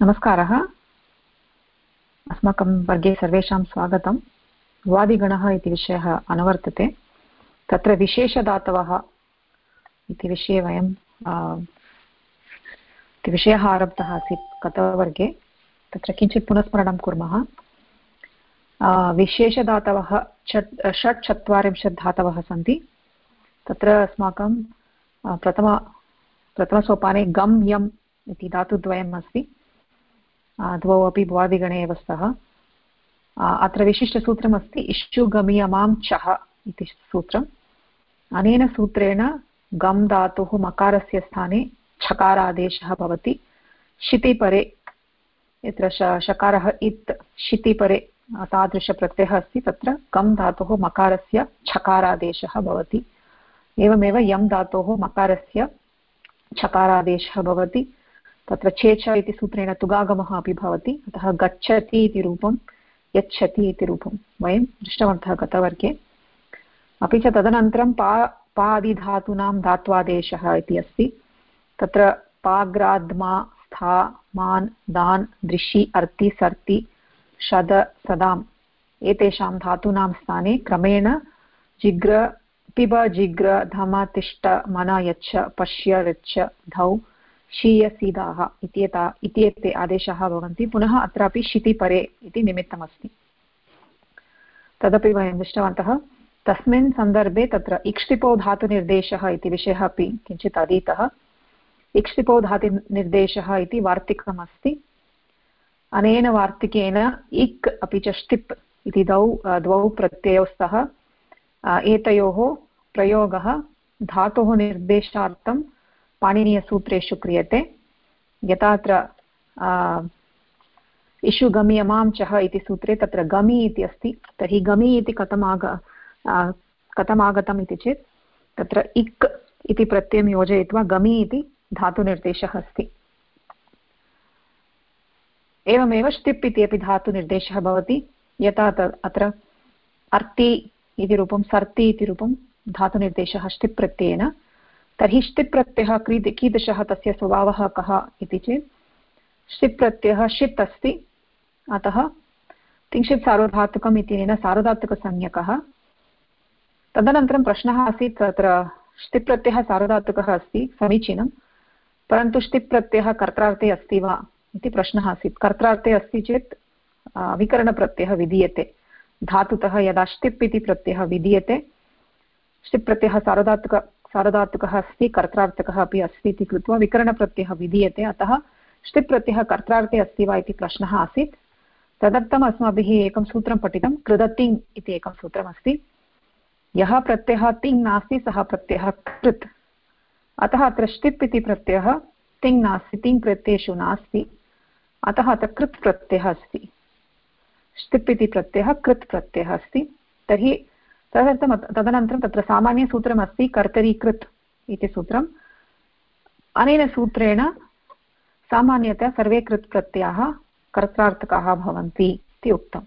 नमस्कारः। अस्माकं वर्गे सर्वेषां स्वागतं। भुवादिगणः इति विषयः अनुवर्तते। तत्र विशेषधातवः इति विषये वयं विषयः आरब्धः आसीत् गतवर्गे। तत्र किञ्चित् पुनस्मरणं कुर्मः। विशेषधातवः षट्चत्वारिंशत् धातवः सन्ति। तत्र अस्माकं प्रथमसोपाने गम् यम् इति धातुद्वयम् अस्ति। द्वौ अपि भुवादिगणे एव स्तः। अत्र विशिष्टसूत्रमस्ति इष्टुगमियमां चः इति सूत्रम्। अनेन सूत्रेण गम् धातुः मकारस्य स्थाने छकारादेशः भवति। शितिपरे यत्र शकारः इत् शितिपरे तादृशप्रत्ययः अस्ति तत्र गम् धातुः मकारस्य छकारादेशः भवति। एवमेव यम् धातोः मकारस्य छकारादेशः भवति। तत्र चेच इति सूत्रेण तुगागमः अपि भवति। अतः गच्छति इति रूपं यच्छति इति रूपं वयं दृष्टवन्तः गतवर्गे। अपि च तदनन्तरं पादिधातूनां धात्वादेशः इति अस्ति। तत्र पाग्राद्मा स्था मान् दान् दृशि अर्ति सर्ति शद सदाम् एतेषां धातूनां स्थाने क्रमेण जिग्र पिब जिग्र धम तिष्ठ मन यच्छ पश्य ऋच्छ धौ शीय सीदाः इत्येते आदेशाः भवन्ति। पुनः अत्रापि शितिपरे इति निमित्तमस्ति। तदपि वयं दृष्टवन्तः। तस्मिन् सन्दर्भे तत्र इक्ष्टिपो धातुनिर्देशः इति विषयः अपि किञ्चित् अधीतः। इक्ष्टिपो धातुनिर्देशः इति वार्तिकमस्ति। अनेन वार्तिकेन इक् अपि च ष्टिप् इति द्वौ प्रत्ययौ स्तः। एतयोः प्रयोगः धातोः निर्देशार्थं पाणिनीयसूत्रेषु क्रियते। यथा अत्र इषु गमियमां चः इति सूत्रे तत्र गमि इति अस्ति। तर्हि गमि इति कथम् आगतम् इति चेत् तत्र इक् इति प्रत्ययं योजयित्वा गमि इति धातुनिर्देशः अस्ति। एवमेव ष्टिप् इति अपि धातुनिर्देशः भवति। यथा अत्र अर्ति इति रूपं सर्ति इति रूपं धातुनिर्देशः ष्टिप् प्रत्ययेन। तर्हि ष्टिप् प्रत्ययः कीदृशः तस्य स्वभावः कः इति चेत् ष्टिप् प्रत्ययः षित् अस्ति। अतः तिंशित् सार्वधातुकम् इत्यनेन सार्वधातुकसंज्ञकः। तदनन्तरं प्रश्नः आसीत् तत्र ष्टिप् प्रत्ययः सार्वधातुकः अस्ति समीचीनं, परन्तु ष्टिप् प्रत्ययः कर्त्रार्थे अस्ति वा इति प्रश्नः आसीत्। कर्त्रार्थे अस्ति चेत् विकरणप्रत्ययः विधीयते। धातुतः यदा ष्टिप् इति प्रत्ययः विधीयते, ष्टिप् प्रत्ययः सार्वधातुकः अस्ति, कर्त्रार्थकः अपि अस्ति इति कृत्वा विकरणप्रत्ययः विधीयते। अतः ष्टिप् प्रत्ययः कर्त्रार्थे अस्ति वा इति प्रश्नः आसीत्। तदर्थम् अस्माभिः एकं सूत्रं पठितं। कृदतिङ् इति एकं सूत्रमस्ति। यः प्रत्ययः तिङ् नास्ति सः प्रत्ययः कृत्। अतः अत्र ष्टिप् इति प्रत्ययः तिङ् नास्ति, तिङ् प्रत्ययेषु नास्ति। अतः अत्र कृत् प्रत्ययः अस्ति। ष्टिप् इति प्रत्ययः कृत् प्रत्ययः अस्ति। तर्हि तदनन्तरं तत्र सामान्यसूत्रमस्ति कर्तरि कृत् इति सूत्रम्। अनेन सूत्रेण सामान्यतया सर्वे कृत् प्रत्ययाः कर्त्रार्थकाः भवन्ति इति उक्तम्।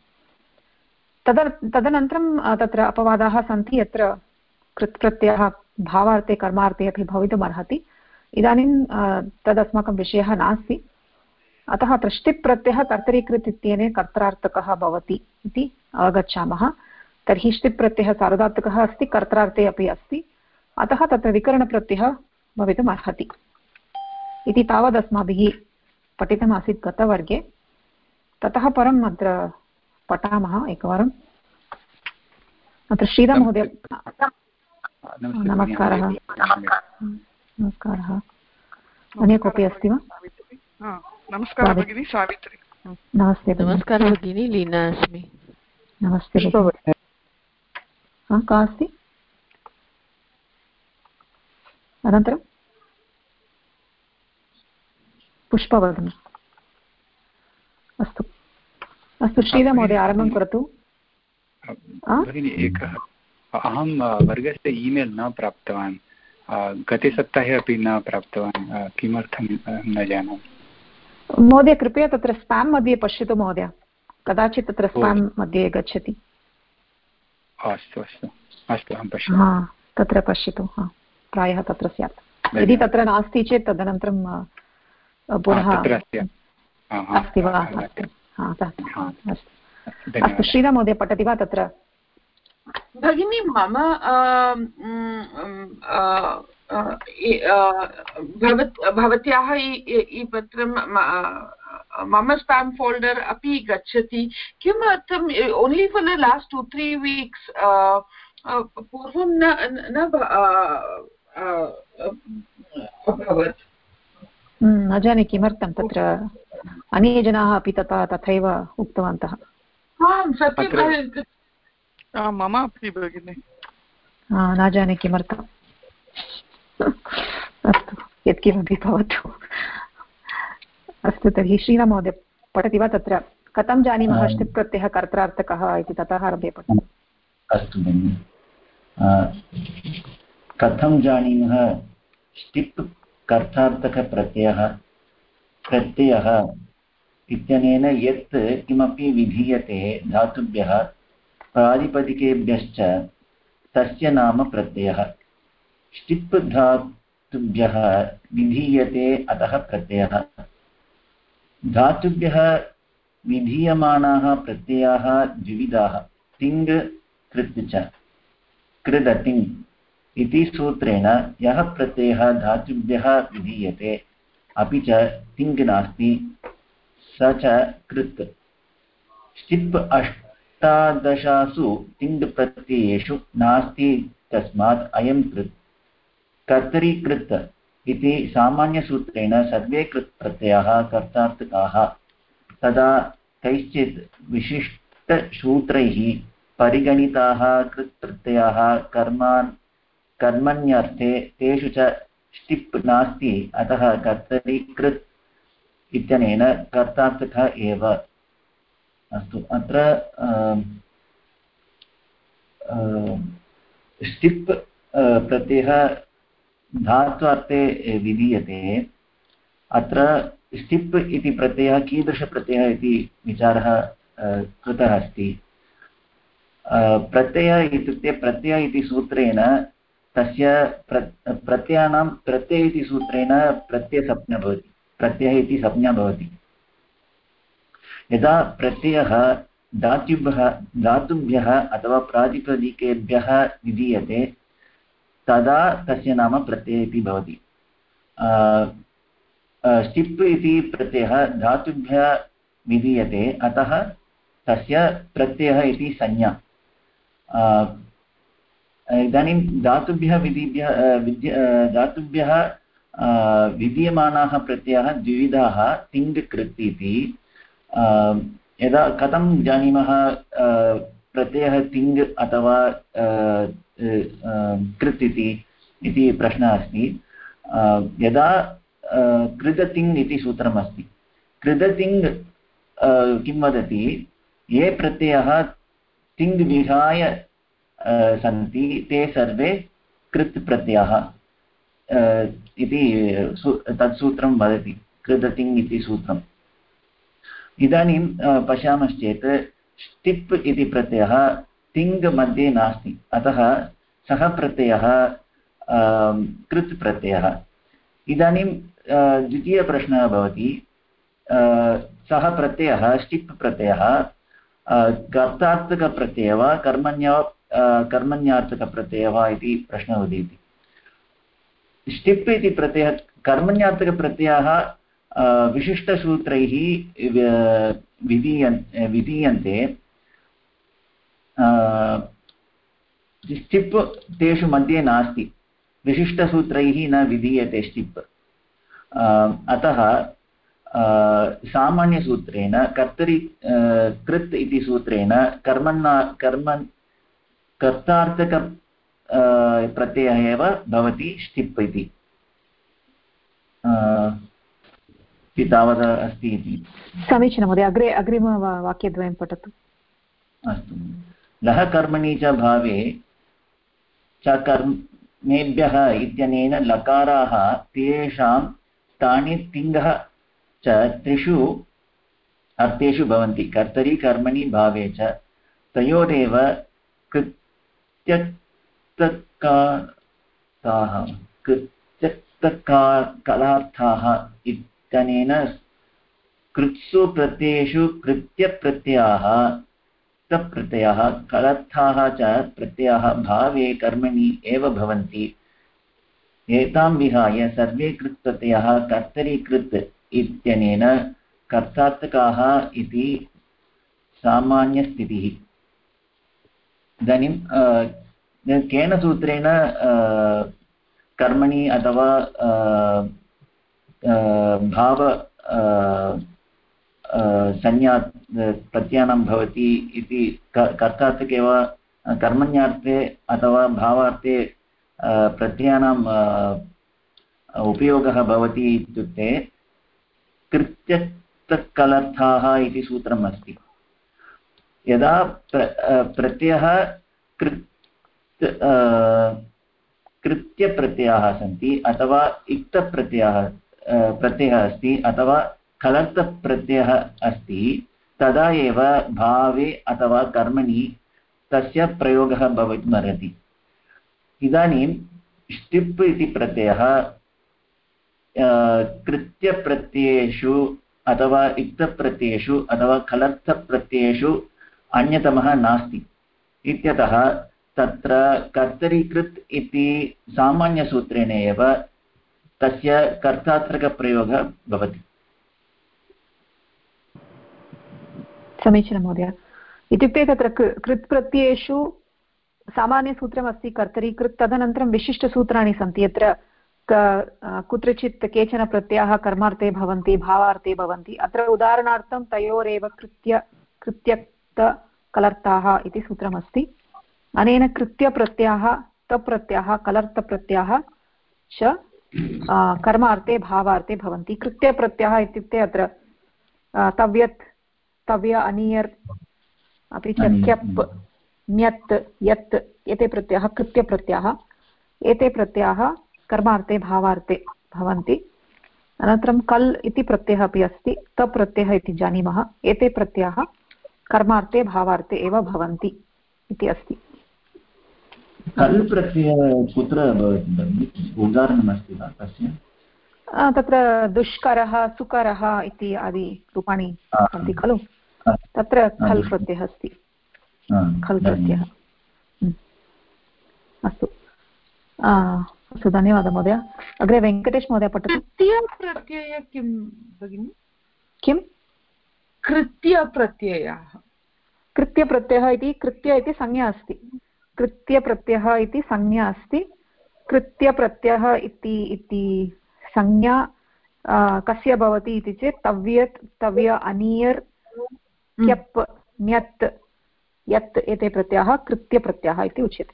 तदनन्तरं तत्र अपवादाः सन्ति। यत्र कृत् प्रत्ययः भावार्थे कर्मार्थे अपि भवितुमर्हति। इदानीं तदस्माकं विषयः नास्ति। अतः अत्र ष्टिप् प्रत्ययः कर्तरि कृत् इत्यनेन कर्त्रार्थकः भवति इति अवगच्छामः। तर्हि ष्टिप् प्रत्ययः सार्वधातुकः अस्ति, कर्त्रार्थे अपि अस्ति। अतः तत्र विकरणप्रत्ययः भवितुम् अर्हति इति तावद् अस्माभिः पठितमासीत् गतवर्गे। ततः परम् अत्र पठामः एकवारम्। अत्र श्रीराममहोदय, नमस्कारः। नमस्कारः। अन्य कोऽपि अस्ति वा? नमस्कारः भगिनी, सावित्री। नमस्ते। नमस्कारः भगिनी, लीना अस्मि। नमस्ते। का अस्ति? अनन्तरं पुष्पवर्धनम्। अस्तु अस्तु, श्रीराममहोदय आरम्भं करोतु। भगिनी, एकः अहं वर्गस्य ईमेल् न प्राप्तवान्। गते सप्ताहे अपि न प्राप्तवान्। किमर्थं न जानामि। महोदय कृपया तत्र स्पाम् मध्ये पश्यतु महोदय, कदाचित् तत्र स्पाम् मध्ये गच्छति। अस्तु अस्तु अस्तु, अहं पश्यामि। तत्र पश्यतु, प्रायः तत्र स्यात्। यदि तत्र नास्ति चेत् तदनन्तरं पुनः अस्ति वा? अस्तु, श्रीराम महोदय पठति वा तत्र? भगिनी मम भवत्याः ई पत्रं मम स्पाम् फोल्डर् अपि गच्छति। किमर्थम् only for the last 2-3 weeks पूर्वं न अभवत्? न जाने किमर्थं, तत्र अन्ये जनाः अपि तथैव उक्तवन्तः। आम् सत्यं, मम अपि भगिनि, न जाने किमर्थम्। अस्तु, यत्किमपि भवतु। अस्तु, तर्हि श्रीराम महोदय पठति वा तत्र? कथं जानीमः ष्टिप् प्रत्ययः कर्त्रार्थकः इति? ततः आरभ्य पठतु। अस्तु भगिनि, कथं जानीमः ष्टिप् कर्तार्थकप्रत्ययः इत्यनेन यत् किमपि विधीयते धातुभ्यः प्रातिपदिकेभ्यश्च तस्य नाम प्रत्ययः। ष्टिप् धातुभ्यः विधीयते अतः प्रत्ययः। धातुभ्यः विधीयमानाः प्रत्ययाः द्विविधाः, तिङ् कृत् च। कृदतिङ् इति सूत्रेण यः प्रत्ययः धातुभ्यः विधीयते अपि च तिङ् नास्ति स च कृत्। ष्टिप् अष्टादशासु तिङ् प्रत्ययेषु नास्ति, तस्मात् अयं कृत्। कर्तरीकृत् इति सामान्यसूत्रेण सर्वे कृत् प्रत्ययाः कर्तार्थकाः। तदा कैश्चित् विशिष्टसूत्रैः परिगणिताः कृत् प्रत्ययाः कर्मण्यर्थे तेषु च ष्टिप् नास्ति, अतः कर्तरीकृत् इत्यनेन कर्तार्थकः एव। अस्तु, अत्र ष्टिप् प्रत्ययः धात्वार्थे विधीयते। अत्र ष्टिप् इति प्रत्ययः कीदृशप्रत्ययः इति विचारः कृतः अस्ति। प्रत्ययः इत्युक्ते प्रत्यय इति सूत्रेण तस्य प्रत्ययानां प्रत्यय इति सूत्रेण प्रत्ययसंज्ञा भवति, प्रत्ययः इति संज्ञा भवति। यदा प्रत्ययः धातुभ्यः अथवा प्रातिपदिकेभ्यः विधीयते तदा तस्य नाम प्रत्ययः इति भवति। ष्टिप् इति प्रत्ययः धातुभ्यः विधीयते, अतः तस्य प्रत्ययः इति संज्ञा। इदानीं धातुभ्यः विधीयमानाः प्रत्ययाः द्विविधाः, तिङ् कृत् इति। यदा कथं जानीमः प्रत्ययः तिङ् अथवा कृत् इति प्रश्नः अस्ति। यदा कृदतिङ् इति सूत्रम् अस्ति, कृदतिङ् किं वदति, ये प्रत्ययाः तिङ् विहाय सन्ति ते सर्वे कृत् प्रत्ययाः इति तत् सूत्रं वदति, कृदतिङ् इति सूत्रम्। इदानीं पश्यामश्चेत् ष्टिप् इति प्रत्ययः तिङ् मध्ये नास्ति, अतः सः प्रत्ययः कृत् प्रत्ययः। इदानीं द्वितीयप्रश्नः भवति, सः प्रत्ययः ष्टिप् प्रत्ययः कर्तार्थकप्रत्ययः वा कर्मण्यार्थकप्रत्ययः वा इति प्रश्नः उदेति। ष्टिप् इति प्रत्ययः कर्मण्यार्थकप्रत्ययाः विशिष्टसूत्रैः विधीयन्ते। ष्टिप् तेषु मध्ये नास्ति, विशिष्टसूत्रैः न विधीयते ष्टिप्। अतः सामान्यसूत्रेण कृत् इति सूत्रेण कर्तार्थक प्रत्ययः एव भवति ष्टिप् इति। तावत् अस्ति इति। समीचीनं महोदय, अग्रिमवाक्यद्वयं पठतु। अस्तु, लः कर्मणि च भावे च कर्मेभ्यः इत्यनेन लकाराः तेषां स्थाने तिङ्गः च त्रिषु अर्थेषु भवन्ति। कर्तरि कर्मणि भावे च तयोरेव कृत्यक्तकलार्थाः इत्यनेन कृत्सु प्रत्ययेषु कृत्यप्रत्ययाः तप्रत्ययाः कलर्थाः च प्रत्ययाः भावे कर्मणि एव भवन्ति। एतां विहाय सर्वे कृत् प्रत्ययाः कर्तरीकृत् इत्यनेन कर्तार्थकाः इति सामान्यस्थितिः। इदानीं केन सूत्रेण कर्मणि अथवा भाव संज्ञा प्रत्ययानां भवति इति कर्तार्थके वा कर्मण्यार्थे अथवा भावार्थे प्रत्ययानां उपयोगः भवति इत्युक्ते कृत्यक्तकलर्थाः इति सूत्रम् अस्ति। यदा प्रत्ययः कृत्यप्रत्ययाः सन्ति अथवा इक्तप्रत्ययः अस्ति अथवा कलर्थप्रत्ययः अस्ति तदा एव भावे अथवा कर्मणि तस्य प्रयोगः भवितुमर्हति। इदानीं ष्टिप् इति प्रत्ययः कृत्यप्रत्ययेषु अथवा इक्तप्रत्ययेषु अथवा कलर्थप्रत्ययेषु अन्यतमः नास्ति इत्यतः तत्र कर्तरीकृत् इति सामान्यसूत्रेण एव तस्य कर्तार्थकप्रयोगः भवति। समीचीनं महोदय। इत्युक्ते तत्र कृत् प्रत्ययेषु सामान्यसूत्रमस्ति कर्तरीकृत्, तदनन्तरं विशिष्टसूत्राणि सन्ति यत्र कुत्रचित् केचन प्रत्ययाः कर्मार्थे भवन्ति, भावार्थे भवन्ति। अत्र उदाहरणार्थं तयोरेव कृत्यक्तकलर्थाः इति सूत्रमस्ति। अनेन कृत्यप्रत्ययाः तप्रत्ययाः कलर्थप्रत्ययाः च कर्मार्थे भावार्थे भवन्ति। कृत्यप्रत्ययः इत्युक्ते अत्र तव्यत् तव्य अनियर् अपि च क्यप् ण्यत् यत् एते प्रत्ययाः कृत्यप्रत्ययाः। एते प्रत्ययाः कर्मार्थे भावार्थे भवन्ति। अनन्तरं कल् इति प्रत्ययः अपि अस्ति, तप्रत्ययः इति जानीमः। एते प्रत्ययाः कर्मार्थे भावार्थे एव भवन्ति इति अस्ति। कल् प्रत्ययः कुत्र भवति? उदाहरणमस्ति वा तस्य? तत्र दुष्करः सुकरः इति आदि रूपाणि सन्ति खलु, तत्र खल् प्रत्ययः अस्ति। खल् प्रत्ययः। अस्तु अस्तु, धन्यवादः महोदय। अग्रे वेङ्कटेश महोदय पठतु। कृत्यप्रत्यय किं भगिनि? किं कृत्यप्रत्ययः? कृत्यप्रत्ययः इति कृत्य इति संज्ञा अस्ति। कृत्यप्रत्ययः इति संज्ञा अस्ति। कृत्यप्रत्ययः इति संज्ञा कस्य भवति इति चेत् तव्यत् तव्य अनियर् क्यप् ण्यत् यत् एते प्रत्ययाः कृत्यप्रत्ययः इति उच्यते।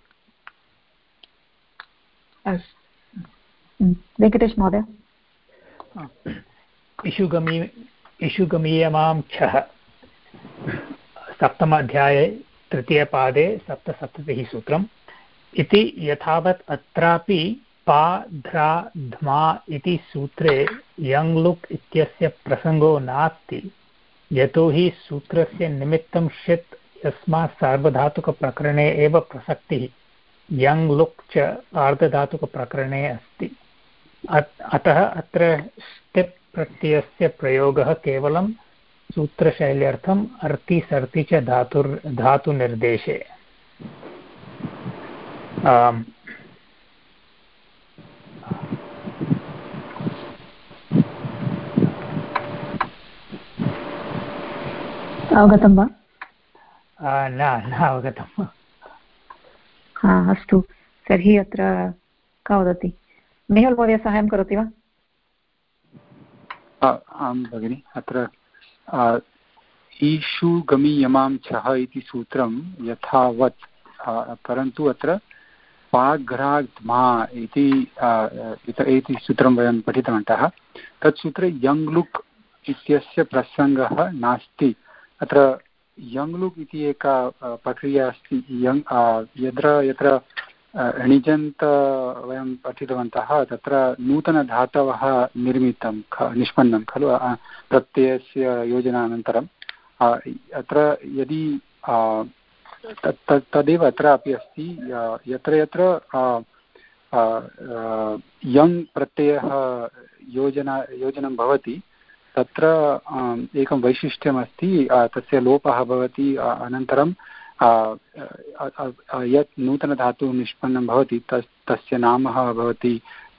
वेङ्कटेश महोदय। इषुगमीयमां छः सप्तमाध्याये तृतीयपादे सप्तसप्ततिः सूत्रम् इति यथावत् अत्रापि पा ध्रा ध्मा इति सूत्रे यङ् लुक् इत्यस्य प्रसङ्गो नास्ति, यतोहि सूत्रस्य निमित्तं षित् यस्मात् सार्वधातुकप्रकरणे एव प्रसक्तिः यङ् लुक् च आर्धधातुकप्रकरणे अस्ति। अतः अत्र ष्टिप् प्रत्ययस्य प्रयोगः केवलं सूत्रशैल्यर्थम् अर्ति सर्ति च धातुनिर्देशे। अवगतं वा? न अवगतम्। अस्तु, तर्हि अत्र का वदति? मेहुल् महोदय साहाय्यं करोति वा? आं भगिनि। अत्र ईषु गमीयमां छः इति सूत्रं यथावत्, परन्तु अत्र पाघ्राग्ध्मा इति सूत्रं वयं पठितवन्तः। तत् सूत्रे यङ् लुक् इत्यस्य प्रसङ्गः नास्ति। अत्र यङ् लुक् इति एका प्रक्रिया अस्ति। यत्र णिजन्त वयं पठितवन्तः, तत्र नूतनधातवः निष्पन्नं खलु प्रत्ययस्य योजनानन्तरम्। अत्र यदि तदेव अत्र अपि अस्ति। यत्र यत्र यङ् प्रत्ययः योजनं भवति तत्र एकं वैशिष्ट्यमस्ति, तस्य लोपः भवति, अनन्तरं यत् नूतनधातुः निष्पन्नं भवति तस्य नाम भवति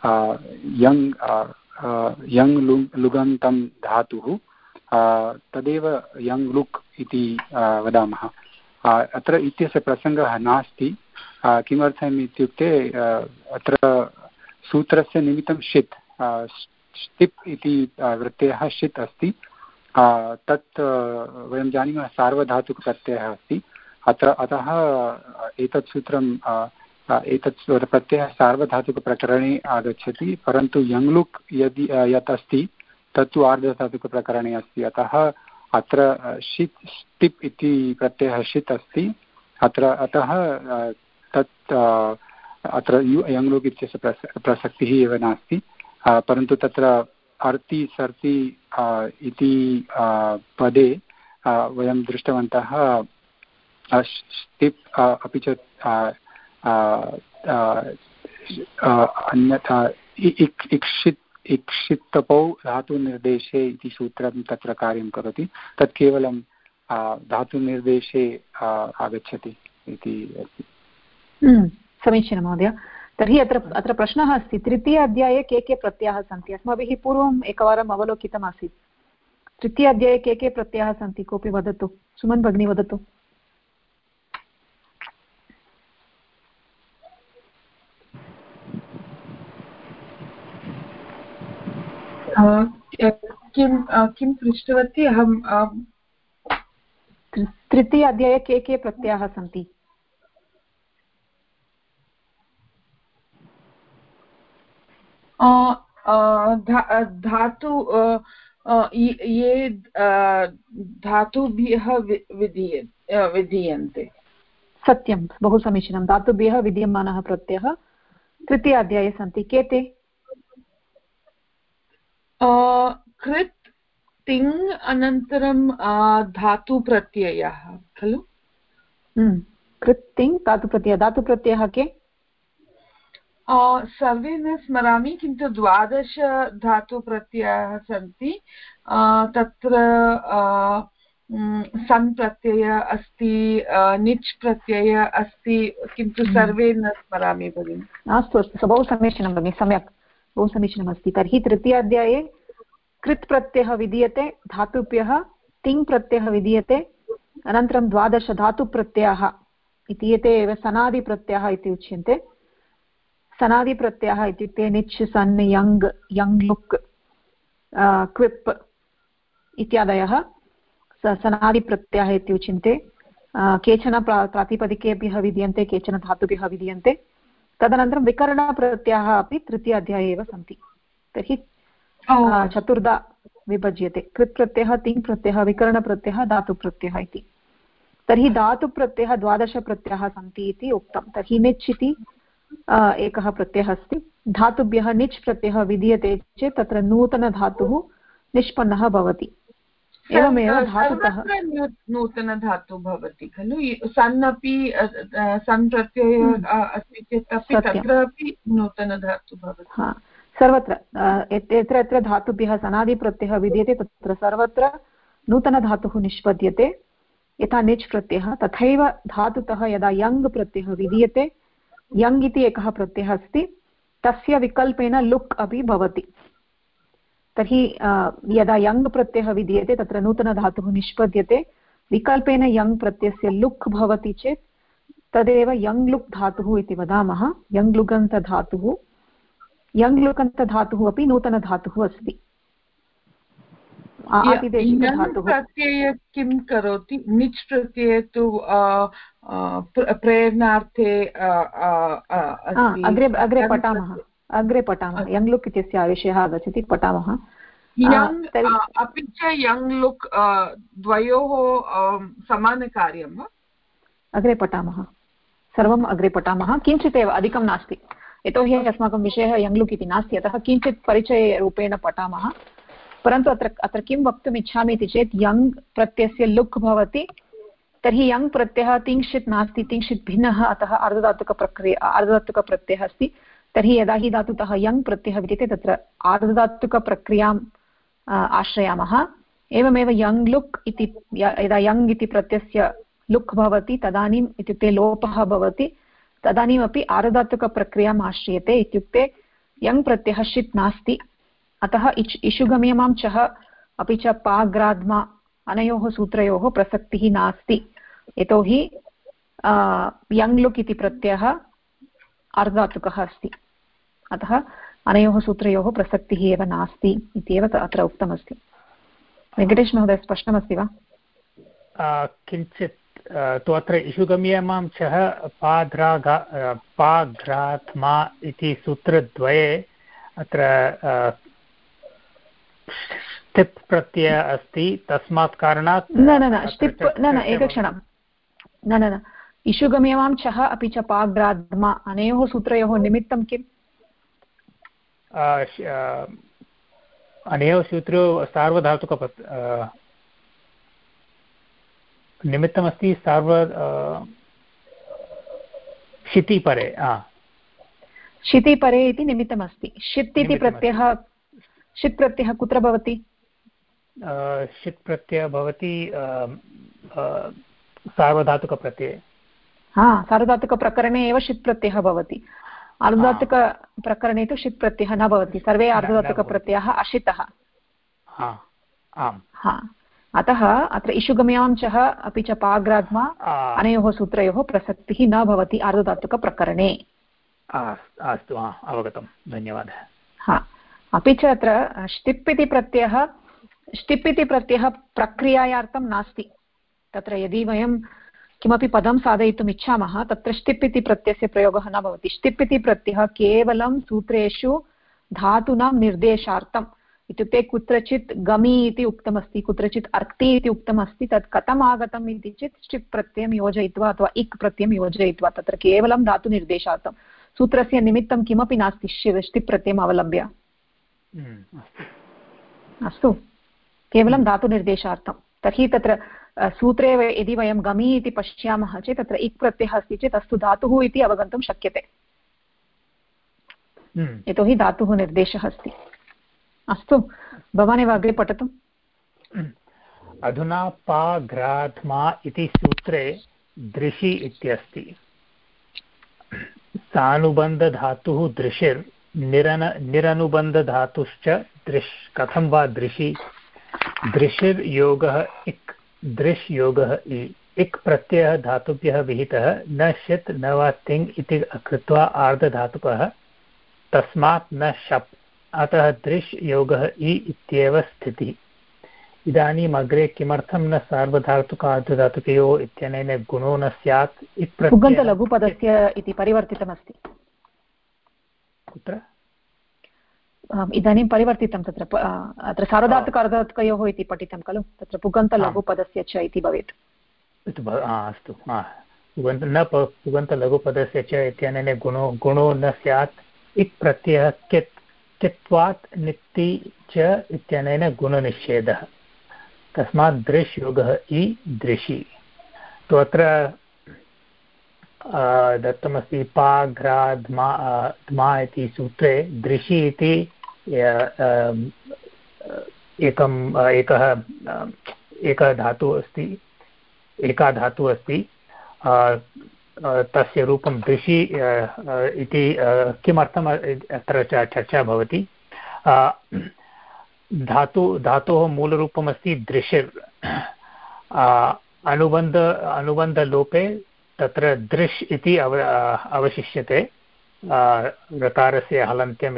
यङ् लुगन्तं धातुः, तदेव यङ् लुक् इति वदामः। अत्र इत्यस्य प्रसङ्गः नास्ति। किमर्थम् इत्युक्ते अत्र सूत्रस्य निमित्तं षित्, ष्टिप् इति वृत्तयः षित् अस्ति। तत् वयं जानीमः सार्वधातुकप्रत्ययः अस्ति अत्र, अतः एतत् सूत्रं एतत् प्रत्ययः सार्वधातुकप्रकरणे आगच्छति, परन्तु यङ्लुक् यदि यत् अस्ति तत्तु आर्धधातुकप्रकरणे अस्ति। अतः अत्र षित् ष्टिप् इति प्रत्ययः षित् अस्ति अत्र, अतः तत् अत्र यङ्लुक् इत्यस्य प्रसक्तिः एव नास्ति। परन्तु तत्र अर्ति सर्ति इति पदे वयं दृष्टवन्तः ष्टिप् अपि च अन्यथा इक्षित्तपौ धातुनिर्देशे इति सूत्रं तत्र कार्यं करोति, तत् केवलं धातुनिर्देशे आगच्छति इति अस्ति। समीचीनं महोदय। तर्हि अत्र प्रश्नः अस्ति, तृतीय अध्याये के के प्रत्ययाः सन्ति? अस्माभिः पूर्वम् एकवारम् अवलोकितमासीत्। तृतीय अध्याये के के प्रत्ययाः सन्ति? कोऽपि वदतु। सुमन् भगिनी वदतु। किं पृष्टवती अहं? तृतीय अध्याये के के प्रत्ययाः सन्ति? धातु ये धातुभ्यः विधीयन्ते। सत्यं, बहु समीचीनं। धातुभ्यः विधीयमानः प्रत्ययः तृतीय अध्याये सन्ति। के ते? कृत्, तिङ्, अनन्तरं धातुप्रत्ययः खलु? कृत्, तिङ्, धातुप्रत्ययः। धातुप्रत्ययः के? सर्वे न स्मरामि, किन्तु 12 धातुप्रत्ययाः सन्ति। तत्र सन् प्रत्यय अस्ति, निच् प्रत्यय अस्ति, किन्तु सर्वे न स्मरामि भगिनि। अस्तु अस्तु, बहु समीचीनं भगिनि, सम्यक्, बहु समीचीनमस्ति। तर्हि तृतीय अध्याये कृत् प्रत्ययः विधीयते, धातुभ्यः तिङ् प्रत्ययः विधीयते, अनन्तरं 12 धातुप्रत्ययाः इति एते एव सनादिप्रत्ययः इति उच्यन्ते। सनादिप्रत्ययः इत्युक्ते निच्, सन्, यङ्, यङ् लुक्, क्विप् इत्यादयः सनादिप्रत्ययः इति उच्यन्ते। केचन प्रातिपदिकेभ्यः विधीयन्ते, केचन धातुभ्यः विधीयन्ते। तदनन्तरं विकरणप्रत्ययाः अपि तृतीय अध्याये एव सन्ति। तर्हि चतुर्धा विभज्यते। कृत् प्रत्ययः, तिङ् प्रत्ययः, विकरणप्रत्ययः, धातुप्रत्ययः इति। तर्हि धातुप्रत्ययः 12 प्रत्ययाः सन्ति इति उक्तं। तर्हि निच् इति एकः प्रत्ययः अस्ति। धातुभ्यः निच् प्रत्ययः विधीयते चेत् तत्र नूतनधातुः निष्पन्नः भवति। एवमेव धातुतः नूतनधातुः भवति खलु? सन् अपि सन् प्रत्ययः अस्ति चेत् अपि तत्रापि नूतनधातुः भवति। सर्वत्र यत्र यत्र धातुभ्यः सनादिप्रत्ययः विधीयते तत्र सर्वत्र नूतनधातुः निष्पद्यते। यथा निच् प्रत्ययः, तथैव धातुतः यदा यङ् प्रत्ययः विधीयते, यङ् इति एकः प्रत्ययः अस्ति, तस्य विकल्पेन लुक् अपि भवति। तर्हि यदा यङ् प्रत्ययः विधीयते तत्र नूतनधातुः निष्पद्यते, विकल्पेन यङ् प्रत्ययस्य लुक् भवति चेत् तदेव यङ् लुक् धातुः इति वदामः। यङ् लुगन्तधातुः, यङ् लुगन्तधातुः अपि नूतनधातुः अस्ति। प्रत्यय किं करोति? निच् प्रत्यय तु प्रेरणार्थे अग्रे पठामः। यङ् लुक् इत्यस्य विषयः आगच्छति, पठामः। अपि च यङ् लुक् द्वयोः समानकार्यं वा? अग्रे पठामः, सर्वम् अग्रे पठामः। किञ्चित् एव, अधिकं नास्ति, यतोहि अस्माकं विषयः यङ् लुक् इति नास्ति, अतः किञ्चित् परिचयरूपेण पठामः। परन्तु अत्र किं वक्तुम् इच्छामि इति चेत् यङ् प्रत्ययस्य लुक् भवति, तर्हि यङ् प्रत्ययः तिङ्क्षित् नास्ति, तिङ्क्षित् भिन्नः, अतः अर्धधातुकप्रत्ययः अस्ति। तर्हि यदा हि धातुतः यङ् प्रत्ययः विद्यते तत्र आर्धधातुकप्रक्रियां आश्रयामः। एवमेव यङ् लुक् इति यदा यङ् इति प्रत्ययस्य लुक् भवति तदानीम् इत्युक्ते लोपः भवति, तदानीमपि आर्धधातुकप्रक्रियाम् आश्रियते। इत्युक्ते यङ् प्रत्ययः षित् नास्ति, अतः इषुगम्यमां चः अपि च पाग्राद्मा अनयोः सूत्रयोः प्रसक्तिः नास्ति, यतोहि यङ् लुक् इति प्रत्ययः आर्धधातुकः अस्ति, अतः अनयोः सूत्रयोः प्रसक्तिः एव नास्ति इत्येव अत्र उक्तमस्ति। वेङ्कटेश महोदय, स्पष्टमस्ति वा? किञ्चित् तु अत्र इषुगम्यमां चः पाघ्रात्मा इति सूत्रद्वये अत्र स्टिप् प्रत्ययः अस्ति, तस्मात् कारणात् न स्टिप् न एकक्षणं न इषुगम्यमां चः अपि च पाग्राद्मा अनयोः सूत्रयोः निमित्तं किम्? अनयोः सूत्रयोः सार्वधातुक निमित्तमस्ति क्षितिपरे क्षितिपरे इति निमित्तमस्ति। षित् इति प्रत्ययः, षित् प्रत्ययः कुत्र भवति? षित् प्रत्ययः भवति सार्वधातुकप्रत्यये। सार्वधातुकप्रकरणे एव षित् प्रत्ययः भवति। आर्धधातुकप्रकरणे तु षित् प्रत्ययः न भवति, सर्वे आर्धधातुकप्रत्ययाः अशितः। अतः अत्र इषुगम्यां चः अपि च पाग्राद्मा अनयोः सूत्रयोः प्रसक्तिः न भवति आर्धधातुकप्रकरणे। अस्तु, अवगतं, धन्यवादः। अपि च अत्र ष्टिप् इति प्रत्ययः प्रक्रियायार्थं नास्ति। तत्र यदि वयं किमपि पदं साधयितुम् इच्छामः तत्र ष्टिप् इति प्रत्ययस्य प्रयोगः न भवति। ष्टिप् इति प्रत्ययः केवलं सूत्रेषु धातूनां निर्देशार्थम्, इत्युक्ते कुत्रचित् गमि इति उक्तमस्ति, कुत्रचित् अर्ति इति उक्तमस्ति, तत् कथम् आगतम् इति चेत् ष्टिप् प्रत्ययं योजयित्वा अथवा इक् प्रत्ययं योजयित्वा, तत्र केवलं धातुनिर्देशार्थं, सूत्रस्य निमित्तं किमपि नास्ति ष्टिप् प्रत्ययम् अवलम्ब्य। अस्तु, केवलं धातुनिर्देशार्थं। तर्हि तत्र सूत्रे यदि वयं गमि इति पश्यामः चेत् तत्र इक् प्रत्ययः अस्ति चेत् अस्तु धातुः इति अवगन्तुं शक्यते, यतोहि धातुः निर्देशः अस्ति। अस्तु, भवानेव अग्रे पठतु। अधुना पाघ्रात्मा इति सूत्रे दृशि इत्यस्ति। सानुबन्धधातुः दृशिर्, निरनुबन्धधातुश्च दृश्। कथं वा दृशि? दृशिर् योगः इक्, दृश् योगः इ। इक् प्रत्ययः धातुभ्यः विहितः, न षित् न वा तिङ् इति कृत्वा आर्धधातुकः, तस्मात् न शप्, अतः दृश् योगः इ इत्येव स्थितिः। इदानीम् अग्रे किमर्थं न सार्वधातुक आर्धधातुकयोः इत्यनेन गुणो न स्यात्? पुगन्तलघुपदस्य इति परिवर्तितमस्ति। कुत्र? इदानीं परिवर्तितं, तत्र अत्र सार्वधातुक अर्धधातुकयोः इति पठितं खलु, तत्र पुगन्तलघुपदस्य च इति भवेत्। अस्तु, न पुगन्तलघुपदस्य च इत्यनेन गुणो न स्यात्। इक् प्रत्ययः कित्वात् नित्ति च इत्यनेन गुणनिषेधः, तस्मात् दृश् योगः इ दृशि। तु अत्र दत्तमस्ति पाघ्राद्मा इति सूत्रे दृशि इति एकः धातुः अस्ति, एका धातुः अस्ति, तस्य रूपं दृशि इति किमर्थम् अत्र चर्चा भवति। धातोः मूलरूपमस्ति दृशिर्। अनुबन्धलोपे तत्र दृश् इति अवशिष्यते। ऋकारस्य हलन्त्यम्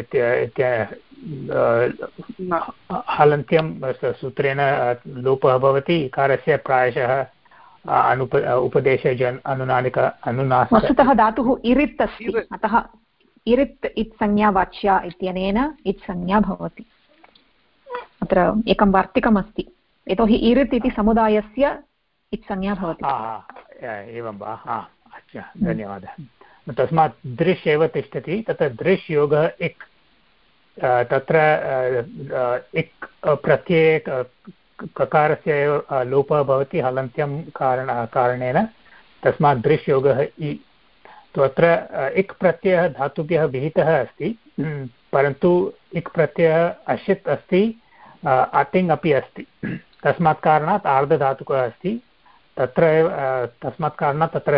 हलन्त्यं सूत्रेण लोपः भवति। इकारस्य प्रायशः उपदेशजन् अनुनासिक। वस्तुतः धातुः इरित् अस्ति, अतः इरित् इत्संज्ञावाच्या इत्यनेन इत्संज्ञा भवति। अत्र एकं वार्तिकमस्ति, यतोहि इरित् इति समुदायस्य इत्संज्ञा भवति। एवं वा? अच्छा, धन्यवादः। तस्मात् दृश् एव तिष्ठति, तत्र दृश् योगः इक्। तत्र इक् प्रत्यये ककारस्य एव लोपः भवति हलन्त्यं कारणेन, तस्मात् दृश् योगः इ। तु अत्र इक् प्रत्ययः धातुभ्यः विहितः अस्ति, परन्तु इक् प्रत्ययः अशित् अस्ति, अतिङ् अपि अस्ति, तस्मात् कारणात् आर्धधातुकः अस्ति तत्र एव, तस्मात् कारणात् तत्र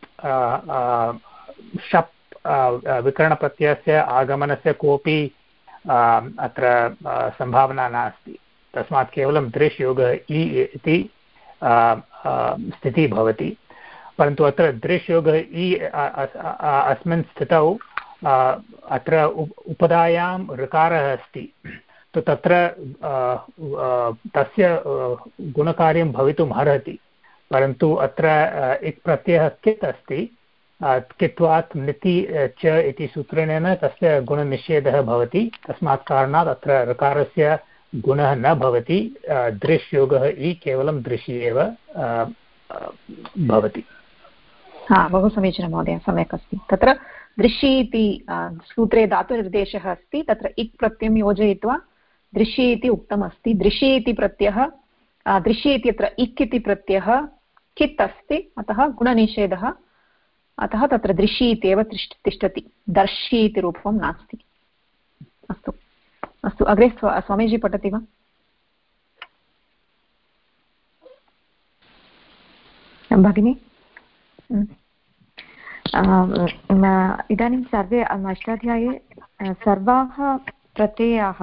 शप् विकरणप्रत्ययस्य आगमनस्य कोऽपि अत्र सम्भावना नास्ति, तस्मात् केवलं दृश् योगः इ इति स्थितिः भवति। परन्तु अत्र दृश् योगः इ अस्मिन् स्थितौ अत्र उपधायां ऋकारः अस्ति, तो तत्र तस्य गुणकार्यं भवितुम् अर्हति, परन्तु अत्र इक् प्रत्ययः कित् अस्ति, कित्वात् निति च इति सूत्रेण तस्य गुणनिषेधः भवति, तस्मात् कारणात् अत्र ऋकारस्य गुणः न भवति, दृश् योगः इ केवलं दृशि एव भवति। हा, बहु समीचीनं महोदय, सम्यक् अस्ति। तत्र दृशि इति सूत्रे धातुनिर्देशः अस्ति, तत्र इक् प्रत्ययं योजयित्वा दृशि इति उक्तम् अस्ति। दृशि इति प्रत्ययः, दृशि इत्यत्र इक् इति प्रत्ययः कित् अस्ति, अतः गुणनिषेधः, अतः तत्र दृशि इत्येव तिष्ठति, दर्शि इति रूपं नास्ति। अस्तु अस्तु, अग्रे स्वामीजी पठति वा? भगिनी, इदानीं सर्वे अष्टाध्याये सर्वाः प्रत्ययाः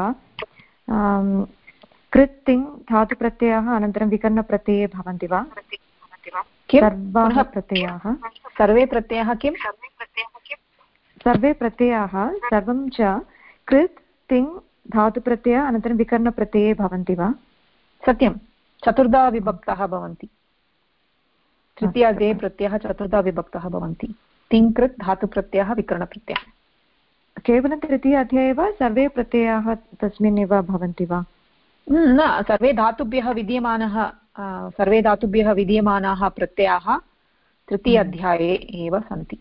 कृत् तिङ् धातुप्रत्ययाः अनन्तरं विकरणप्रत्यये भवन्ति वा? सर्वाः प्रत्ययाः, सर्वे प्रत्ययाः किं? सर्वे प्रत्ययाः सर्वं च कृत् तिङ् धातुप्रत्ययः अनन्तरं विकरणप्रत्यये भवन्ति वा? सत्यं, चतुर्धा विभक्ताः भवन्ति। तृतीयार्धे प्रत्ययः चतुर्धा विभक्ताः भवन्ति। तिङ्कृत् धातुप्रत्ययः विकरणप्रत्ययः। केवलं तृतीय अध्याये वा सर्वे प्रत्ययाः तस्मिन् एव भवन्ति वा? न, सर्वे धातुभ्यः विद्यमानाः प्रत्ययाः तृतीय अध्याये एव सन्ति।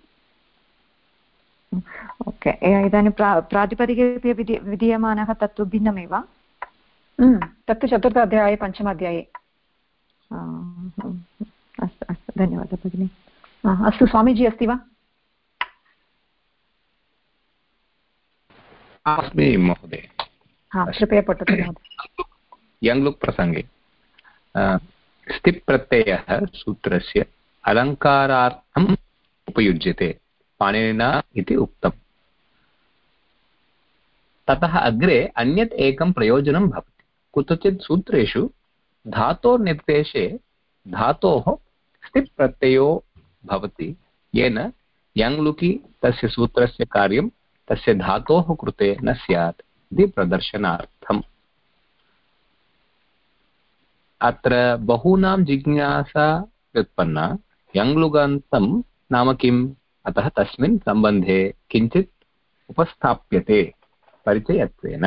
ओके, इदानीं प्रातिपदिके विद्यमानः तत्तु भिन्नमेव? तत्तु चतुर्थ पञ्चमाध्याये। अस्तु अस्तु, धन्यवादः भगिनि। अस्तु, स्वामीजी अस्ति वा? अस्मि महोदय। कृपया पठतु महोदय। यङ्लुक् प्रसङ्गे स्थिप् प्रत्ययः सूत्रस्य अलङ्कारार्थम् उपयुज्यते पाणिनिना इति उक्तम्। ततः अग्रे अन्यत् एकं प्रयोजनं भवति। कुत्रचित् सूत्रेषु धातोर्निर्देशे धातोः स्थिप् प्रत्ययो भवति, येन यङ्लुकि तस्य सूत्रस्य कार्यं तस्य धातोः कृते न स्यात् इति प्रदर्शनार्थम्। अत्र बहूनां जिज्ञासा व्युत्पन्ना, यङ्लुगन्तं नाम किम्, अतः तस्मिन् सम्बन्धे किञ्चित् उपस्थाप्यते परिचयत्वेन।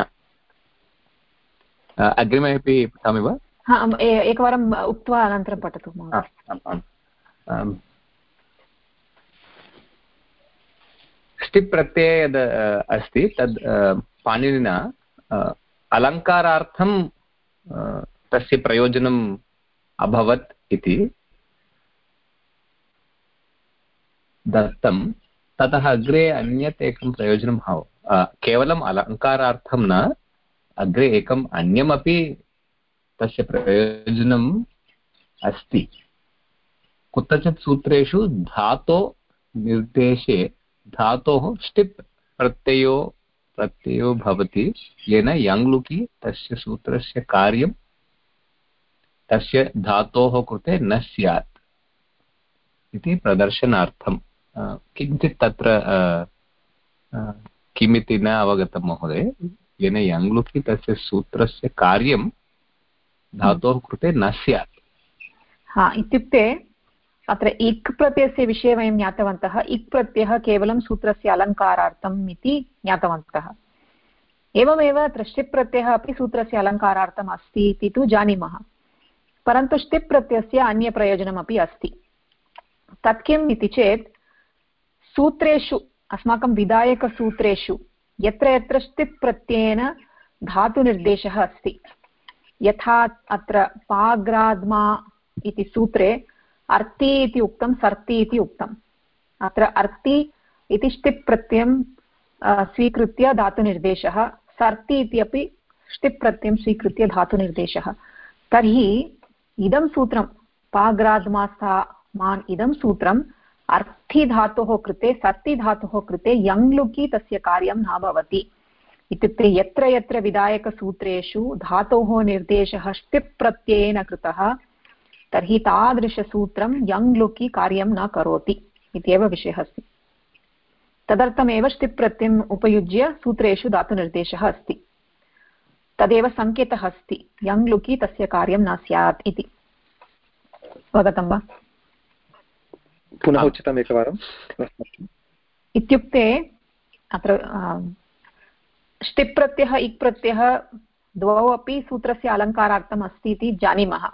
अग्रिमेपि पठामि वा? एकवारम् उक्त्वा अनन्तरं पठतु। स्टिप् प्रत्यये यद् अस्ति तद् पाणिनिना अलङ्कारार्थं तस्य प्रयोजनम् अभवत् इति दत्तं। ततः अग्रे अन्यत् एकं प्रयोजनं केवलम् अलङ्कारार्थं न, अग्रे एकम् अन्यमपि तस्य प्रयोजनम् अस्ति। कुत्रचित् सूत्रेषु धातो निर्देशे धातोः स्टिप् प्रत्ययो भवति, येन यङ्लुकि तस्य सूत्रस्य कार्यं तस्य धातोः कृते न स्यात् इति प्रदर्शनार्थं। किञ्चित् तत्र किमिति न अवगतं महोदय, येन यङ्लुकि तस्य सूत्रस्य कार्यं धातोः कृते न स्यात्। इत्युक्ते अत्र इक् प्रत्ययस्य विषये वयं ज्ञातवन्तः। इक् प्रत्ययः केवलं सूत्रस्य अलङ्कारार्थम् इति ज्ञातवन्तः। एवमेव अत्र ष्टिप् प्रत्ययः अपि सूत्रस्य अलङ्कारार्थम् अस्ति इति तु जानीमः, परन्तु ष्टिप् प्रत्ययस्य अन्यप्रयोजनमपि अस्ति। तत् किम् इति चेत्, सूत्रेषु, अस्माकं विधायकसूत्रेषु यत्र यत्र ष्टिप् प्रत्ययेन धातुनिर्देशः अस्ति, यथा अत्र पाग्राद्मा इति सूत्रे अर्ति इति उक्तं, सर्ति इति उक्तम्। अत्र अर्ति इति ष्टिप् प्रत्ययं स्वीकृत्य धातुनिर्देशः, सर्ति इति अपि ष्टिप् प्रत्ययं स्वीकृत्य धातुनिर्देशः। तर्हि इदं सूत्रं पाग्राद्मास्तामान् इदं सूत्रम् अर्थिधातोः कृते सर्तिधातोः कृते यङ्लुकि तस्य कार्यं न भवति। इत्युक्ते यत्र यत्र विधायकसूत्रेषु धातोः निर्देशः ष्टिप् प्रत्ययेन कृतः तर्हि तादृशसूत्रं यङ्लुकि कार्यं न करोति इत्येव विषयः अस्ति। तदर्थमेव ष्टिप् प्रत्ययम् उपयुज्य सूत्रेषु धातुनिर्देशः अस्ति। तदेव सङ्केतः अस्ति यङ्लुकि तस्य कार्यं न स्यात् इति। अवगतं वा? पुनः उच्यताम् एकवारम्। इत्युक्ते अत्र ष्टिप् प्रत्ययः इक् प्रत्ययः द्वौ अपि सूत्रस्य अलङ्कारार्थम् अस्ति इति जानीमः।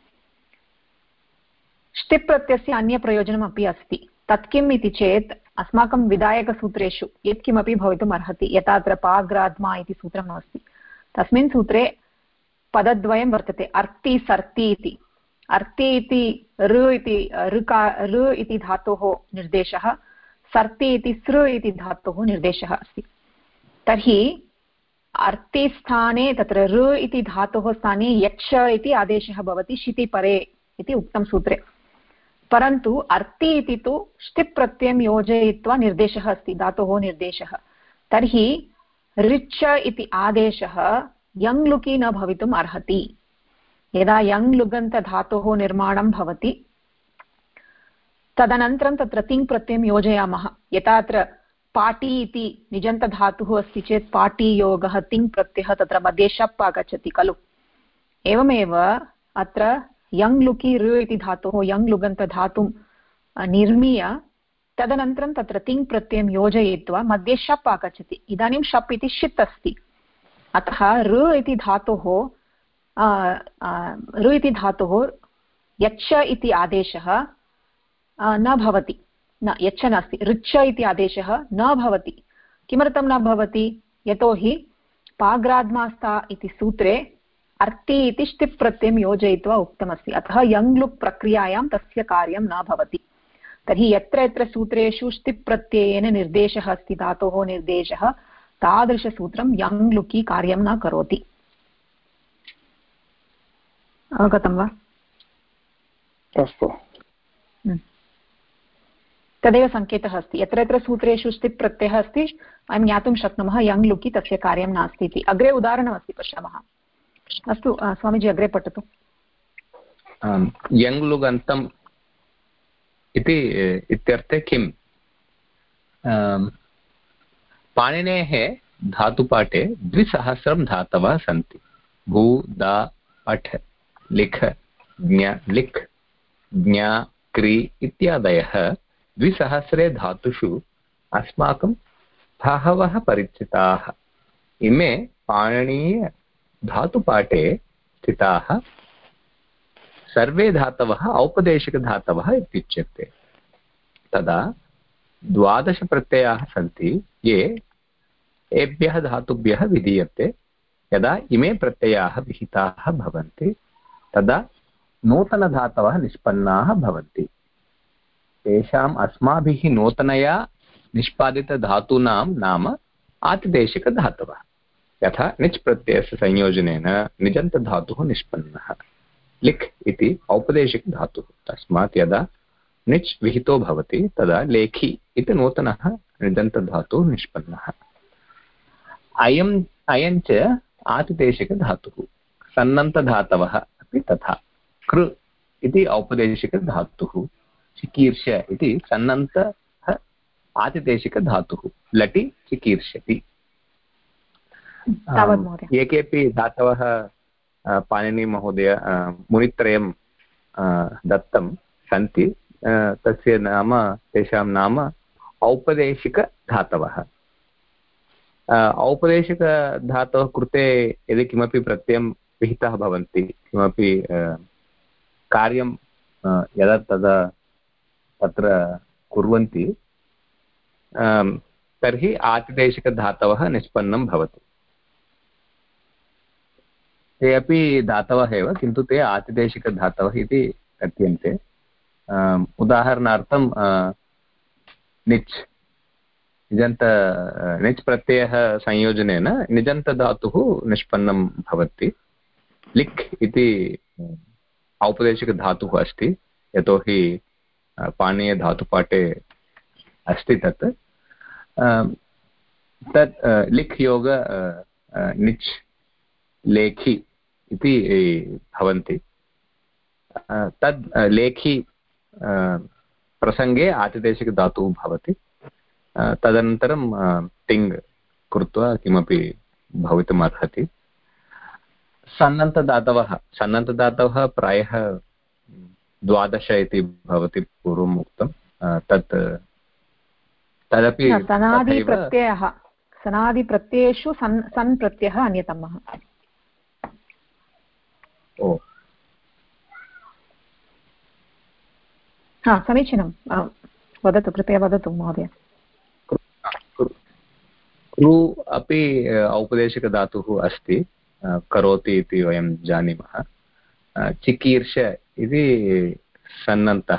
ष्टिप् प्रत्ययस्य अन्यप्रयोजनम् अपि अस्ति। तत् किम् इति चेत् अस्माकं विधायकसूत्रेषु यत्किमपि भवितुम् अर्हति। यथा अत्र पाग्राद्मा इति सूत्रम् अस्ति, तस्मिन् सूत्रे पदद्वयं वर्तते, अर्ति सर्ति इति। अर्ति इति ऋ इति धातोः निर्देशः, सर्ति इति सृ इति धातोः निर्देशः अस्ति। तर्हि अर्तिस्थाने तत्र ऋ इति धातोः स्थाने यच्छ इति आदेशः भवति शितिपरे इति उक्तं सूत्रे। परन्तु अर्ति इति तु ष्टिप् प्रत्ययं योजयित्वा निर्देशः अस्ति, धातोः निर्देशः। तर्हि ऋच्छ इति आदेशः यङ्लुकि न भवितुम् अर्हति। यदा यङ्लुगन्तधातोः निर्माणं भवति तदनन्तरं तत्र तिङ् प्रत्ययं योजयामः। यथा अत्र पाटी इति निजन्तधातुः अस्ति चेत् पाटीयोगः तिङ् प्रत्ययः तत्र मध्ये शप् आगच्छति खलु। एवमेव अत्र यङ्लुकि ऋ इति धातोः यङ्लुगन्तधातुं निर्मीय तदनन्तरं तत्र तिङ् प्रत्ययं योजयित्वा मध्ये शप् आगच्छति। इदानीं शप् इति षित् अस्ति, अतः ऋ इति धातोः यच्छ इति आदेशः न भवति, न यच्छ नास्ति, ऋच्छ इति आदेशः न भवति। किमर्थं न भवति? यतोहि पाग्राद्मास्ता इति सूत्रे अर्ति इति ष्टिप् प्रत्ययं योजयित्वा उक्तमस्ति, अतः यङ्लुक् प्रक्रियायां तस्य कार्यं न भवति। तर्हि यत्र यत्र सूत्रेषु ष्टिप् प्रत्ययेन निर्देशः अस्ति, धातोः निर्देशः, तादृशसूत्रं यङ्लुकि कार्यं न करोति। अवगतं वा? अस्तु। तदेव सङ्केतः अस्ति। यत्र यत्र सूत्रेषु ष्टिप् प्रत्ययः अस्ति वयं ज्ञातुं शक्नुमः यङ्लुकि तस्य कार्यं नास्ति इति। अग्रे उदाहरणमस्ति, पश्यामः। अस्तु स्वामीजी, अग्रे पठतु। यङ्लुगन्तम् इति इत्यर्थे किम्? पाणिनेः धातुपाठे 2000 धातवः सन्ति। भू, दा, पठ, लिख, ज्ञ, लिक्, ज्ञा, क्री इत्यादयः 2000 धातुषु अस्माकं बहवः परिचिताः। इमे पाणिनीय धातुपाठे स्थिताः सर्वे धातवः औपदेशिकधातवः इत्युच्यते। तदा 12 प्रत्ययाः सन्ति ये एभ्यः धातुभ्यः विधीयते। यदा इमे प्रत्ययाः विहिताः भवन्ति तदा नूतनधातवः निष्पन्नाः भवन्ति। तेषाम् अस्माभिः नूतनया निष्पादितधातूनां नाम आतिदेशिकधातवः। यथा निच् प्रत्ययस्य संयोजनेन निजन्तधातुः निष्पन्नः। लिख् इति औपदेशिकधातुः, तस्मात् यदा निच् विहितो भवति तदा लेखि इति नूतनः निजन्तधातुः निष्पन्नः। अयञ्च आतिदेशिकधातुः। सन्नन्तधातवः अपि तथा। कृ इति औपदेशिकधातुः, चिकीर्ष इति सन्नन्तः आतिदेशिकधातुः, लटि चिकीर्षति। ये केपि धातवः पाणिनिमहोदय मुनित्रयं दत्तं सन्ति, तस्य नाम, तेषां नाम औपदेशिकधातवः। औपदेशिकधातोः कृते यदि किमपि प्रत्ययं विहितः भवन्ति, किमपि कार्यं यदा तदा तत्र कुर्वन्ति, तर्हि आतिदेशिकधातवः निष्पन्नं भवति। ते अपि धातवः एव, किन्तु ते आतिदेशिकधातवः इति कथ्यन्ते। उदाहरणार्थं निच् निच् प्रत्ययः संयोजनेन निजन्तधातुः निष्पन्नं भवति। लिक् इति औपदेशिकधातुः अस्ति, यतोहि पाणिनीयधातुपाठे अस्ति तत् लिक् योग निच् लेखि इति भवन्ति। तद् लेखि प्रसङ्गे आतिदेशिकधातुः भवति। तदनन्तरं तिङ् कृत्वा किमपि भवितुम् अर्हति। सन्नन्तदातवः प्रायः 12 इति भवति पूर्वम् उक्तं। तदपि सनादिप्रत्ययेषु सन् प्रत्ययः अन्यतमः। ओ समीचीनं, वदतु, कृपया वदतु महोदय। कृ अपि औपदेशिकधातुः अस्ति, करोति इति वयं जानीमः। चिकीर्ष इति सन्नन्तः,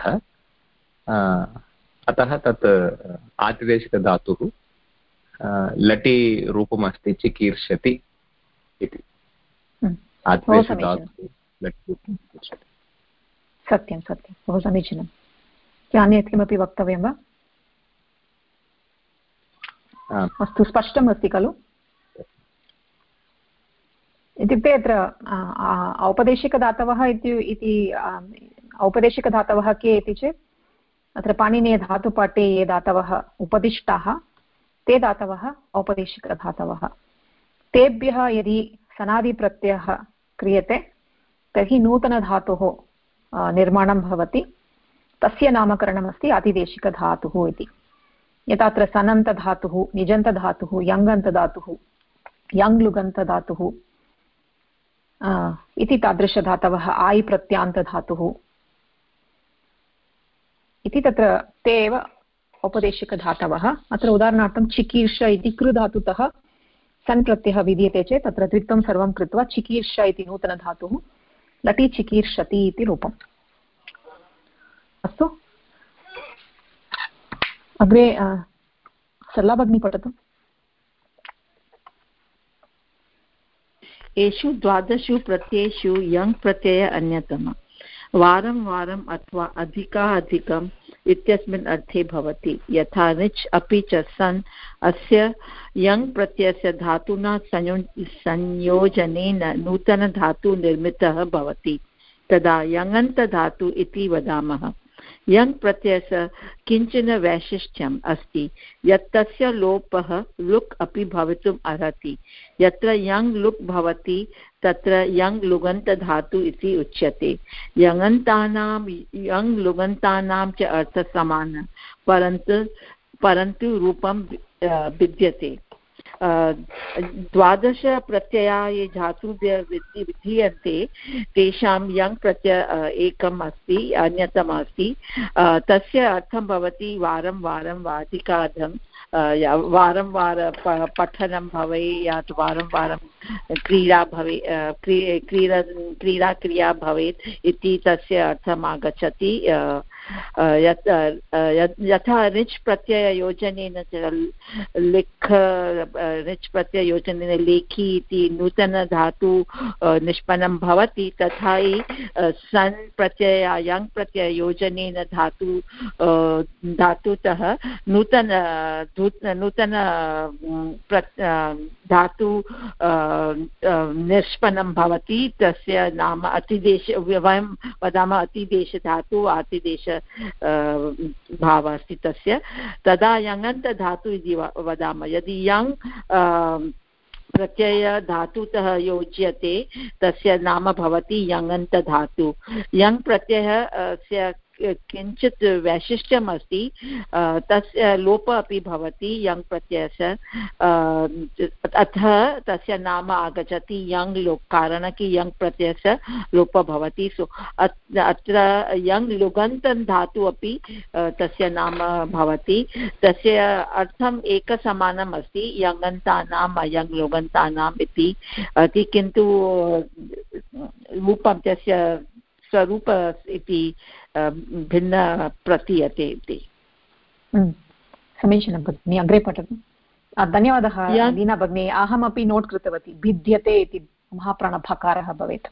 अतः तत् आतिदेशिकधातुः। लटि रूपमस्ति चिकीर्षति इति। आतिदेशिकधातुः लटि रूपं। सत्यं सत्यं, बहु समीचीनं। अन्यत् किमपि वक्तव्यं वा? अस्तु, स्पष्टमस्ति खलु? इत्युक्ते अत्र औपदेशिकधातवः इति औपदेशिकधातवः के इति चेत् अत्र पाणिनीयधातुपाठे ये धातवः उपदिष्टाः ते धातवः औपदेशिकधातवः। तेभ्यः यदि सनादिप्रत्ययः क्रियते तर्हि नूतनधातुः निर्माणं भवति। तस्य नामकरणमस्ति आतिदेशिकधातुः इति। यथा अत्र सनन्तधातुः, निजन्तधातुः, यङन्तधातुः, यङ्लुगन्तधातुः इति तादृशधातवः, आयि प्रत्यान्तधातुः इति तत्र ते एव औपदेशिकधातवः। अत्र उदाहरणार्थं चिकीर्ष इति कृधातुतः सन् प्रत्ययः विद्यते चेत् तत्र द्वित्वं सर्वं कृत्वा चिकीर्ष इति नूतनधातुः लटि चिकीर्षति इति रूपम्। अस्तु, अग्रे सरला भगिनी पठतु। एषु 12 प्रत्ययेषु यङ् प्रत्ययः अन्यतमः। वारं वारम् अथवा अधिकाधिकम् इत्यस्मिन् अर्थे भवति। यथा निच् अपि च सन् अस्य यङ् प्रत्ययस्य धातुना संयोजनेन नूतनधातुः भवति, तदा यङन्तधातु इति वदामः। यङ् प्रत्ययस्य किञ्चन वैशिष्ट्यम् अस्ति यत् तस्य लोपः लुक् अपि भवितुम् अर्हति। यत्र यङ् लुक् भवति तत्र यङ् लुगन्तधातु इति उच्यते। यङन्तानां यङ् लुगन्तानां च अर्थः समानः, परन्तु रूपं भिद्यते। 12 प्रत्ययाः ये धातुभ्यः विधीयन्ते तेषां यङ् प्रत्ययः एकम् अस्ति, अन्यतमः अस्ति। तस्य अर्थं भवति वारं वारं वाधिकाधं, वारं वारं पठनं भवेत् या वारं वारं क्रीडा भवेत्, क्रीडा क्रिया भवेत् इति तस्य अर्थम् आगच्छति। यथा रिच् प्रत्यययोजनेन लिख रिच् प्रत्यययोजनेन लेखि इति नूतनधातु निष्पन्नं भवति, तथा सन् प्रत्यय यङ् प्रत्यययोजनेन धातुतः नूतन धातु निष्पन्नं भवति। तस्य नाम अतिदेश, वयं वदामः अतिदेशधातु, आतिदेश भावः अस्ति तस्य। तदा यङन्तधातु इति वदामः। यदि यङ् प्रत्यय धातुतः योज्यते तस्य नाम भवति यङन्तधातु। यङ् प्रत्ययस्य किञ्चित् वैशिष्ट्यम् अस्ति, तस्य लोपः अपि भवति यङ् प्रत्ययस्य, अतः तस्य नाम आगच्छति यङ् लोप्, कारणं कि यङ् प्रत्ययस्य लोपः भवति। सो अत्र यङ् लुगन्तं धातु अपि तस्य नाम भवति। तस्य अर्थम् एकसमानम् अस्ति, यङन्तानाम् अयङ् लुगन्तानाम् इति, किन्तु रूपं तस्य स्वरूप इति भिन्न प्रतीयते इति। समीचीनं भगिनि, अग्रे पठतु। धन्यवादः लीना भगिनी, अहमपि नोट् कृतवती, भिद्यते इति महाप्राणभकारः भवेत्।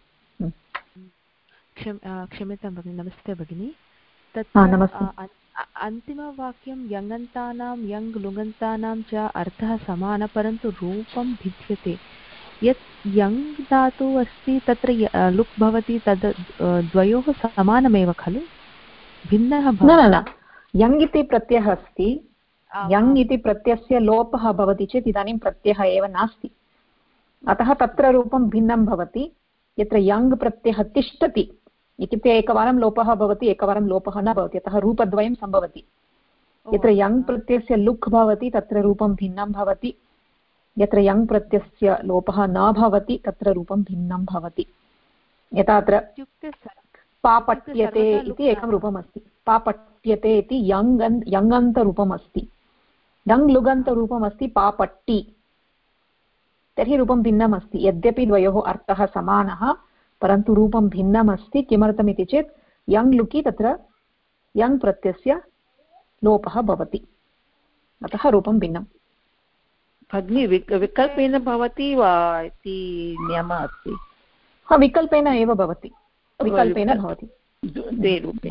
क्षम्यतां भगिनि, नमस्ते भगिनि। नमस्ते। अन्तिमवाक्यं यङन्तानां यङ् लुङन्तानां च अर्थः समानः परन्तु रूपं भिद्यते। यत् यङ् धातुः अस्ति तत्र लुक् भवति, तद् द्वयोः समानमेव खलु, भिन्नः न, यङ् इति प्रत्ययः अस्ति, यङ् इति प्रत्ययस्य लोपः भवति चेत् इदानीं प्रत्ययः एव नास्ति, अतः तत्र रूपं भिन्नं भवति। यत्र यङ् प्रत्ययः तिष्ठति इत्युक्ते एकवारं लोपः भवति, एकवारं लोपः न भवति, अतः रूपद्वयं सम्भवति। यत्र यङ् प्रत्ययस्य लुक् भवति तत्र रूपं भिन्नं भवति, यत्र यङ् प्रत्ययस्य लोपः न भवति तत्र रूपं भिन्नं भवति। यथा अत्र पापट्यते इति एकं रूपम् अस्ति, पापट्यते इति यङन्तरूपम् अस्ति, डङ् लुगन्तरूपम् अस्ति पापट्टि, तर्हि रूपं भिन्नम् अस्ति। यद्यपि द्वयोः अर्थः समानः परन्तु रूपं भिन्नम् अस्ति। किमर्थमिति चेत् यङ् लुकि तत्र यङ् प्रत्ययस्य लोपः भवति, अतः रूपं भिन्नं। भगिनी विकल्पेन भवति वा इति नियमः अस्ति? विकल्पेन एव भवति, विकल्पेन भवति द्वे रूपे।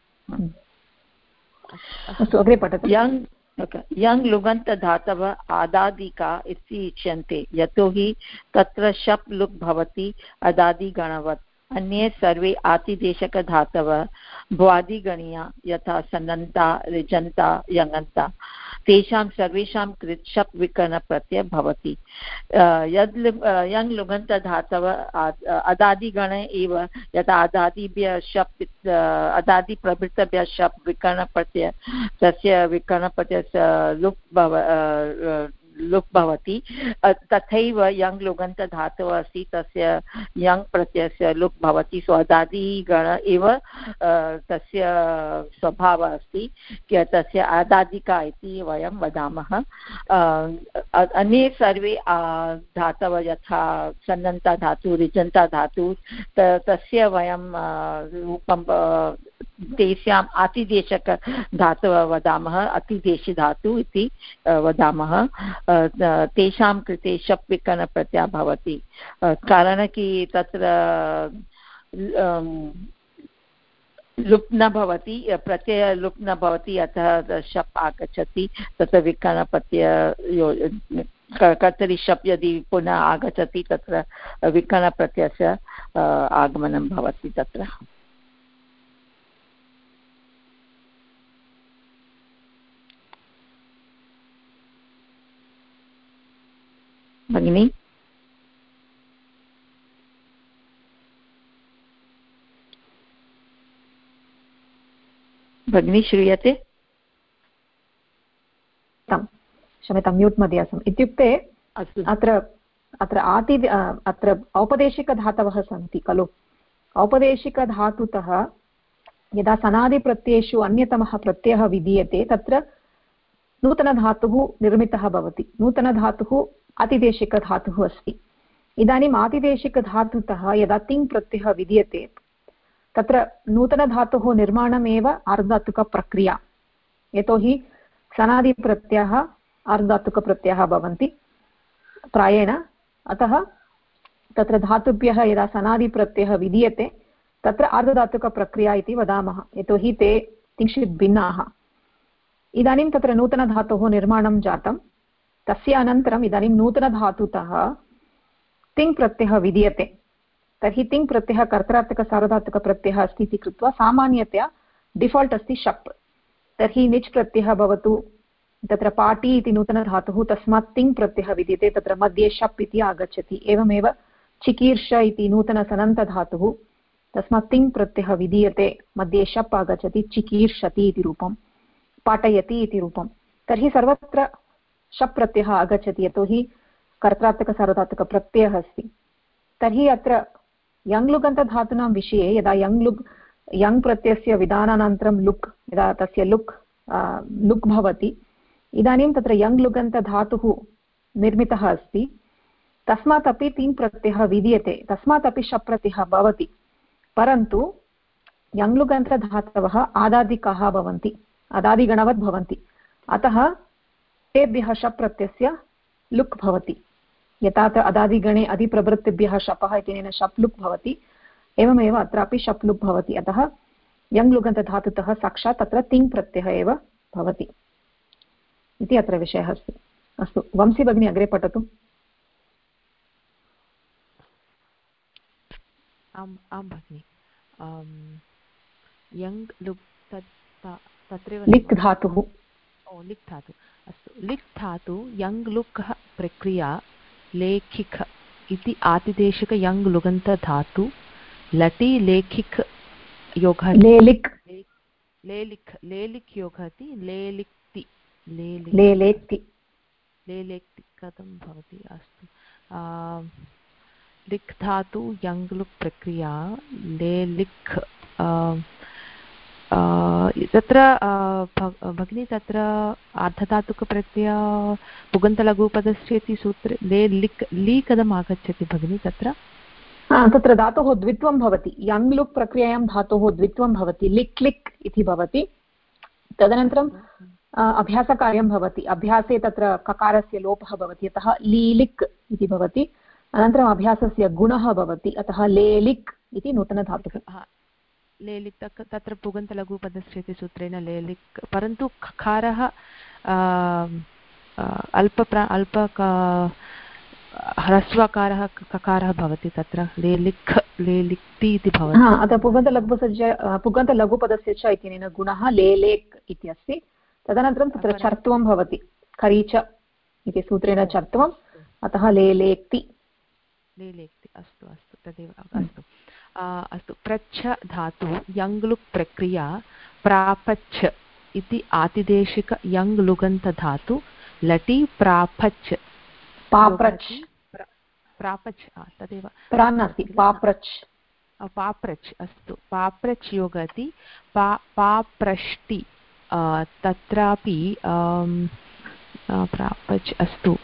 अस्तु, अग्रे पठतु। यङ् लुगन्तधातवः आदादिका इति उच्यन्ते यतोहि तत्र शप् लुक् भवति अदादिगणवत्। अन्ये सर्वे आतिदेशकधातवः भ्वादिगणीया यथा सन्नन्ता ऋजन्ता यङन्ता, तेषां सर्वेषां कृत् शप् विकरणप्रत्ययः भवति। यङ् लुगन्तधातवः अदादिगण एव यथा अदादिभ्यः शप् अदादिप्रभृतभ्यः शप् विकरणप्रत्ययः तस्य विकरणप्रत्ययस्य लुक् भवति, तथैव यङ् लुगन्तधातुः अस्ति तस्य यङ् प्रत्ययस्य लुक् भवति। सो अदादिगण एव तस्य स्वभावः अस्ति, तस्य अदादिका इति वयं वदामः। अन्ये सर्वे धातवः यथा सन्नन्ता धातुः ऋजन्ता धातुः तस्य वयं रूपं तेषाम् अतिदेशकधातवः वदामः, अतिदेशि धातुः इति वदामः। तेषां कृते शप् विकरणप्रत्ययः भवति, कारणं कि तत्र लुप् न भवति, प्रत्यय लुप् न भवति, अतः शप् आगच्छति, तत्र विकरणप्रत्यय कर्तरि शप् यदि पुनः आगच्छति तत्र विकरणप्रत्ययस्य आगमनं भवति तत्र। भगिनी भगिनी श्रूयते? क्षम्यतां, म्यूट् मध्ये आसम्। इत्युक्ते अत्र औपदेशिकधातवः सन्ति खलु, औपदेशिकधातुतः यदा सनादिप्रत्ययेषु अन्यतमः प्रत्ययः विधीयते तत्र नूतनधातुः निर्मितः भवति। नूतनधातुः आतिदेशिकधातुः अस्ति। इदानीम् आतिदेशिकधातुतः यदा तिङ् प्रत्ययः विधीयते तत्र नूतनधातुः निर्माणमेव आर्धातुकप्रक्रिया, यतोहि सनादिप्रत्ययः आर्धातुकप्रत्ययः भवन्ति प्रायेण, अतः तत्र धातुभ्यः यदा सनादिप्रत्ययः विधीयते तत्र आर्धधातुकप्रक्रिया इति वदामः, यतोहि ते किञ्चित् भिन्नाः। इदानीं तत्र नूतनधातोः निर्माणं जातं, तस्य अनन्तरम् इदानीं नूतनधातुतः तिङ् प्रत्ययः विधीयते, तर्हि तिङ् प्रत्ययः कर्तरार्थकसार्वधातुकप्रत्ययः अस्ति इति कृत्वा सामान्यतया डिफाल्ट् अस्ति शप्। तर्हि निच् प्रत्ययः भवतु, तत्र पाटी इति नूतनधातुः, तस्मात् तिङ् प्रत्ययः विधीयते, तत्र मध्ये शप् इति आगच्छति। एवमेव चिकीर्ष इति नूतनसनन्तधातुः, तस्मात् तिङ् प्रत्ययः विधीयते, मध्ये शप् आगच्छति, चिकीर्षति इति रूपं, पाठयति इति रूपं। तर्हि सर्वत्र शप् प्रत्ययः आगच्छति, यतोहि कर्तरार्थकसार्वधातुकप्रत्ययः अस्ति। तर्हि अत्र यङ् लुगन्तधातूनां विषये यदा यङ् प्रत्ययस्य विधानानन्तरं लुक्, यदा तस्य लुक् भवति, इदानीं तत्र यङ् लुगन्तधातुः निर्मितः अस्ति, तस्मात् अपि तिङ् प्रत्ययः विधीयते, तस्मात् अपि शप् प्रत्ययः भवति, परन्तु यङ् लुगन्तधातवः आदादिकाः भवन्ति, अदादिगणवत् भवन्ति, अतः तेभ्यः शप् प्रत्ययस्य लुक् भवति। यथा अदादिगणे अधिप्रवृत्तिभ्यः शपः इत्यनेन शप् लुक् भवति, एवमेव अत्रापि शप् लुक् भवति। अतः यङ् लुगन्तधातुतः साक्षात् तत्र तिङ् प्रत्ययः एव भवति इति अत्र विषयः अस्ति। अस्तु, वंशी भगिनी अग्रे पठतु। आं भगिनि, यङ् लुक् तत्रैव लिक् धातुः। लिक् धातु, अस्तु। लिक् धातु यङ् लुक् प्रक्रिया लेखिक इति आतिदेशिक यङ् लुगन्तधातु लटि लेखिक योगः लेलिक् लेलिक् योगः इति लेलिक्ति लेलेक्ति कथं भवति? अस्तु, लिक् धातु यङ् लुक् प्रक्रिया लेलिक् तत्र भगिनी तत्र अर्धधातुकप्रत्यय पुगन्तलघुपदस्य इति सूत्रे लेलिक् ली कथम् आगच्छति भगिनी? तत्र धातोः द्वित्वं भवति। यङ् लुक् प्रक्रियायां धातोः द्वित्वं भवति, लिक् लिक् इति भवति। तदनन्तरं अभ्यासकार्यं भवति। अभ्यासे तत्र ककारस्य लोपः भवति, अतः लीलिक् इति भवति। अनन्तरम् अभ्यासस्य गुणः भवति, अतः लेलिक् इति नूतनधातुः। लेलिक् तत्र पुगन्तलघुपदस्य इति सूत्रेण लेलिक्, परन्तु खकारः ह्रस्वकारः ककारः भवति, तत्र लेलिक् लेलिक्ति इति भवति। अतः पुगन्तलघुपदस्य च इत्यनेन गुणः लेलेक् इति अस्ति। तदनन्तरं तत्र चर्त्वं भवति, खरीच इति सूत्रेण चर्त्वम्, अतः लेलेक्ति। अस्तु अस्तु, तदेव अस्तु। अस्तु, प्रच्छ धातु यङ् लुक् प्रक्रिया प्रापच्छ इति आतिदेशिक यङ् लुगन्तधातु लटि प्रापच्छ प्रापच् तदेव पाप्रच्। अस्तु, पाप्रच् योगति पाप्रष्टि तत्रापि प्रापच्। अस्तु,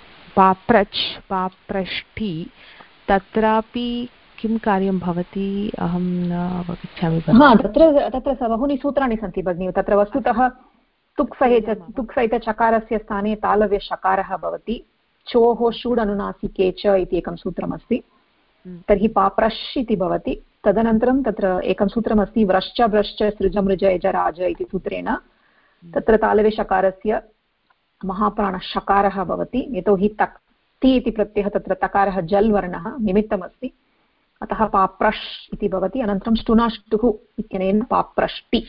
पाप्रष्टि तत्रापि किं कार्यं भवति अहं न अवगच्छामि। तत्र बहूनि सूत्राणि सन्ति भगिनि। तत्र वस्तुतः तुक् सहित चकारस्य स्थाने तालव्यषकारः भवति। चोः षूड् अनुनासिके च इति एकं सूत्रमस्ति, तर्हि पाप्रश् इति भवति। तदनन्तरं तत्र एकं सूत्रमस्ति व्रश्च भ्रश्च सृज मृज यज राज इति सूत्रेण तत्र तालव्यषकारस्य महाप्राणषकारः भवति, यतोहि तक्ति इति प्रत्ययः तत्र तकारः जल् वर्णः निमित्तमस्ति, अतः पाप्रश् इति भवति। अनन्तरं ष्टुनाष्टुः इत्यनेन पाप्रष्टि।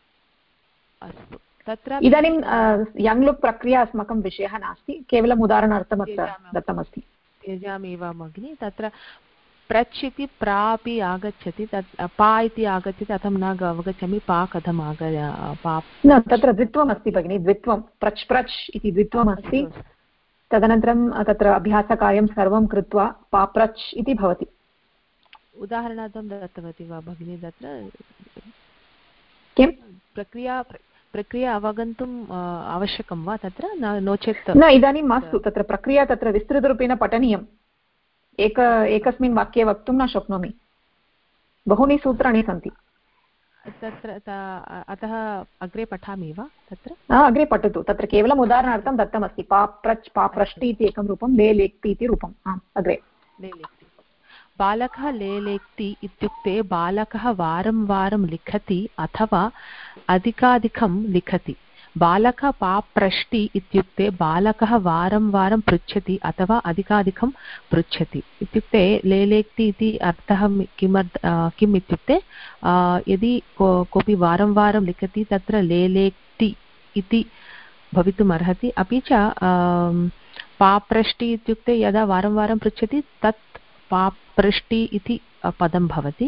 इदानीं यङ् लुक् प्रक्रिया अस्माकं विषयः नास्ति, केवलम् उदाहरणार्थम् अत्र दत्तमस्ति। त्यजामि वा भगिनि? तत्र प्रच् इति प्रापि आगच्छति, तत् पा इति आगच्छति, अहं न अवगच्छामि पा कथम् न, तत्र द्वित्वम् अस्ति भगिनि, द्वित्वं प्रच् प्रच् इति द्वित्वम् अस्ति। तदनन्तरं तत्र अभ्यासकार्यं सर्वं कृत्वा पाप्रच् इति भवति। उदाहरणार्थं दत्तवती वा भगिनि? तत्र किं प्रक्रिया अवगन्तुम् आवश्यकं वा तत्र? नो चेत् न, इदानीं मास्तु। तत्र प्रक्रिया तत्र विस्तृतरूपेण पठनीयम्। एकस्मिन् वाक्ये वक्तुं न शक्नोमि, बहूनि सूत्राणि सन्ति तत्र। अतः अग्रे पठामि वा तत्र? अग्रे पठतु। तत्र केवलम् उदाहरणार्थं दत्तमस्ति पाप्रच् पाप्रष्टि इति एकं रूपं, लेलेक्ति इति रूपम्। अग्रे लेलेक्ति। बालकः लेलेक्ति इत्युक्ते बालकः वारं वारं लिखति अथवा अधिकाधिकं लिखति। बालकः पाप्रष्टि इत्युक्ते बालकः वारं वारं पृच्छति अथवा अधिकाधिकं पृच्छति। इत्युक्ते लेलेक्ति इति अर्थः किम् इत्युक्ते यदि कोऽपि वारं वारं लिखति तत्र लेलेक्ति इति भवितुम् अर्हति। अपि च पाप्रष्टि इत्युक्ते यदा वारं वारं पृच्छति तत् पाप्रष्टि इति पदं भवति।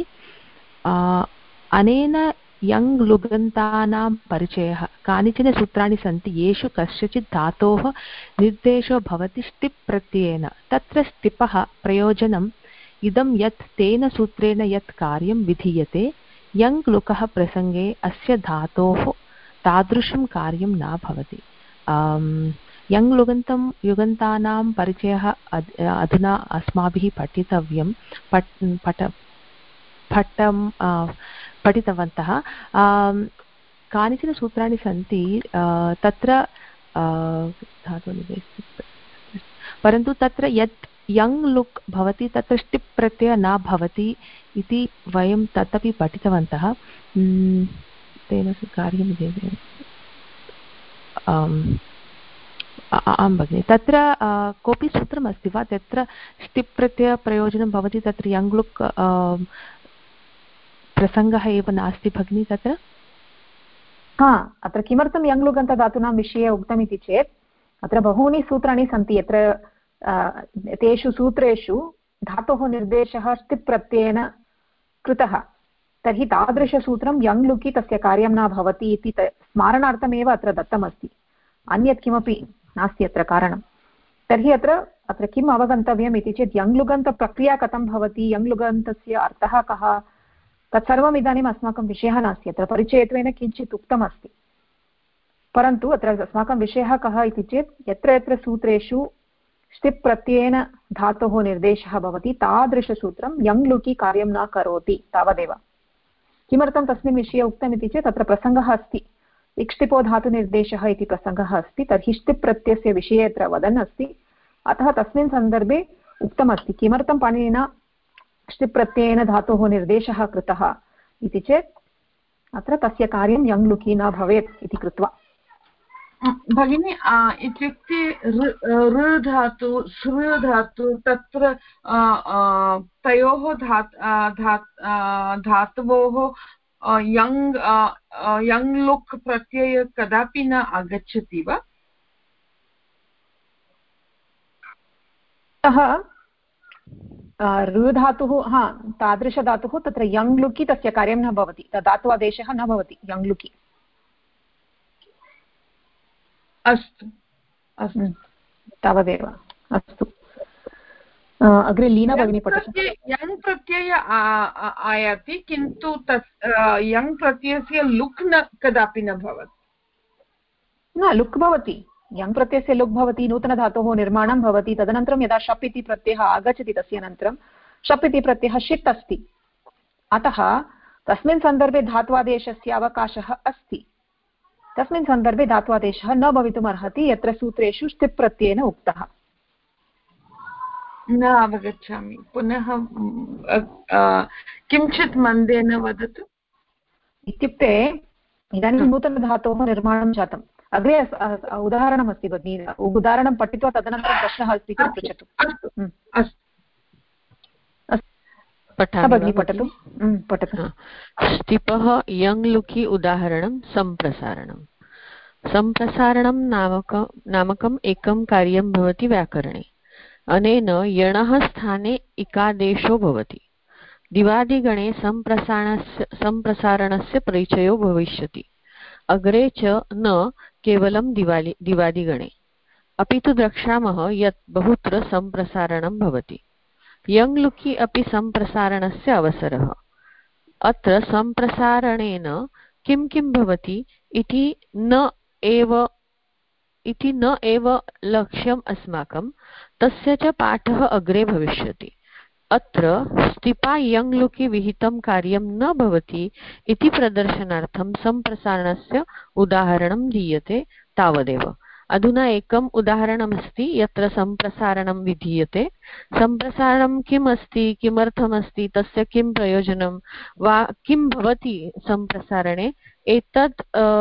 अनेन यङ् लुगन्तानां परिचयः। कानिचन सूत्राणि सन्ति येषु कस्यचित् धातोः निर्देशो भवति स्टिप् प्रत्ययेन। तत्र स्टिपः प्रयोजनम् इदं यत् तेन सूत्रेण यत् कार्यं विधीयते यङ् लुकः प्रसङ्गे अस्य धातोः तादृशं कार्यं न भवति। यङ् युगन्तानां परिचयः अधुना अस्माभिः पठितव्यं पठितवन्तः। कानिचन सूत्राणि सन्ति तत्र परन्तु तत्र यत् यङ् लुक् भवति तत्र ष्टिप् प्रत्ययः न भवति इति वयं तदपि पठितवन्तः। तेन कार्यं आं भगिनि, तत्र कोऽपि सूत्रमस्ति वा तत्र ष्टिप् प्रत्ययप्रयोजनं भवति तत्र यङ् लुक् प्रसङ्गः एव नास्ति भगिनि तत्र? हा, अत्र किमर्थं यङ् लुगन्तधातूनां विषये उक्तमिति चेत् अत्र बहूनि सूत्राणि सन्ति। यत्र तेषु सूत्रेषु धातोः निर्देशः ष्टिप् प्रत्ययेन कृतः, तर्हि तादृशसूत्रं यङ् लुकि तस्य कार्यं न भवति इति स्मारणार्थमेव अत्र दत्तमस्ति, अन्यत् किमपि नास्ति अत्र कारणं। तर्हि अत्र किम् अवगन्तव्यम् इति चेत् यङ् लुगन्तप्रक्रिया कथं भवति, यङ् लुगन्तस्य अर्थः कः, तत्सर्वम् इदानीम् अस्माकं विषयः नास्ति। अत्र परिचयत्वेन किञ्चित् उक्तमस्ति, परन्तु अत्र अस्माकं विषयः कः इति चेत् यत्र यत्र सूत्रेषु ष्टिप् प्रत्ययेन धातोः निर्देशः भवति तादृशसूत्रं यङ् लुकि कार्यं न करोति, तावदेव। किमर्थं तस्मिन् विषये उक्तम् इति चेत् अत्र प्रसङ्गः अस्ति, इक्ष्टिपो धातुनिर्देशः इति प्रसङ्गः अस्ति, तर्हि ष्टिप् प्रत्ययस्य विषये अत्र वदन् अस्ति, अतः तस्मिन् सन्दर्भे उक्तमस्ति किमर्थं पाणिनिना ष्टिप् प्रत्ययेन धातोः निर्देशः कृतः इति चेत् अत्र तस्य कार्यं यङ् लुकि न भवेत् इति कृत्वा। भगिनी, इत्युक्ते ऋ धातु सृ धातु तत्र तयोः धातवोः यङ् लुक् प्रत्यय कदापि न आगच्छति वा? ऋ धातुः, हा, तादृशधातुः तत्र यङ् लुकि तस्य कार्यं न भवति, धात्वादेशः न भवति यङ् लुकि। अस्तु अस्तु, तावदेव। अस्तु, अग्रे लीना भगिनी पठतु। यङ् प्रत्यय आयाति, किन्तु तत् यङ् प्रत्ययस्य लुक् न कदापि न भवति। न, लुक् भवति, यङ् प्रत्ययस्य लुक् भवति, नूतनधातोः निर्माणं भवति, तदनन्तरं यदा शप् इति प्रत्ययः आगच्छति तस्य अनन्तरं शप् इति प्रत्ययः षित् अस्ति, अतः तस्मिन् सन्दर्भे धात्वादेशस्य अवकाशः अस्ति। तस्मिन् सन्दर्भे धात्वादेशः न भवितुम् अर्हति यत्र सूत्रेषु ष्टिप् प्रत्ययेन उक्तः। न अवगच्छामि, पुनः किञ्चित् मन्देन वदतु। इत्युक्ते इदानीं नूतनधातोः निर्माणं जातम्, अग्रे उदाहरणमस्ति भगिनि, उदाहरणं पठित्वा तदनन्तरं प्रश्नः अस्ति चेत् पृच्छतु। भगिनी पठतु। ष्टिपः यङ् लुकि उदाहरणं सम्प्रसारणं। सम्प्रसारणं नामकम् एकं कार्यं भवति व्याकरणे। अनेन यणः स्थाने इकादेशो भवति। दिवादिगणे सम्प्रसारणस्य परिचयो भविष्यति। अग्रे च न केवलं दिवादिगणे, अपि तु द्रक्ष्यामः यत् बहुत्र सम्प्रसारणं भवति। यङ् लुकि अपि सम्प्रसारणस्य अवसरः। अत्र सम्प्रसारणेन किं किं भवति इति न एव लक्ष्यम् अस्माकं, तस्य च पाठः अग्रे भविष्यति। अत्र स्टिपा यङ् लुकि विहितं कार्यं न भवति इति प्रदर्शनार्थं सम्प्रसारणस्य उदाहरणं दीयते, तावदेव। अधुना एकम् उदाहरणमस्ति यत्र सम्प्रसारणं विधीयते। सम्प्रसारणं किम् अस्ति, किमर्थमस्ति, तस्य किं प्रयोजनं वा किं भवति सम्प्रसारणे, एतत्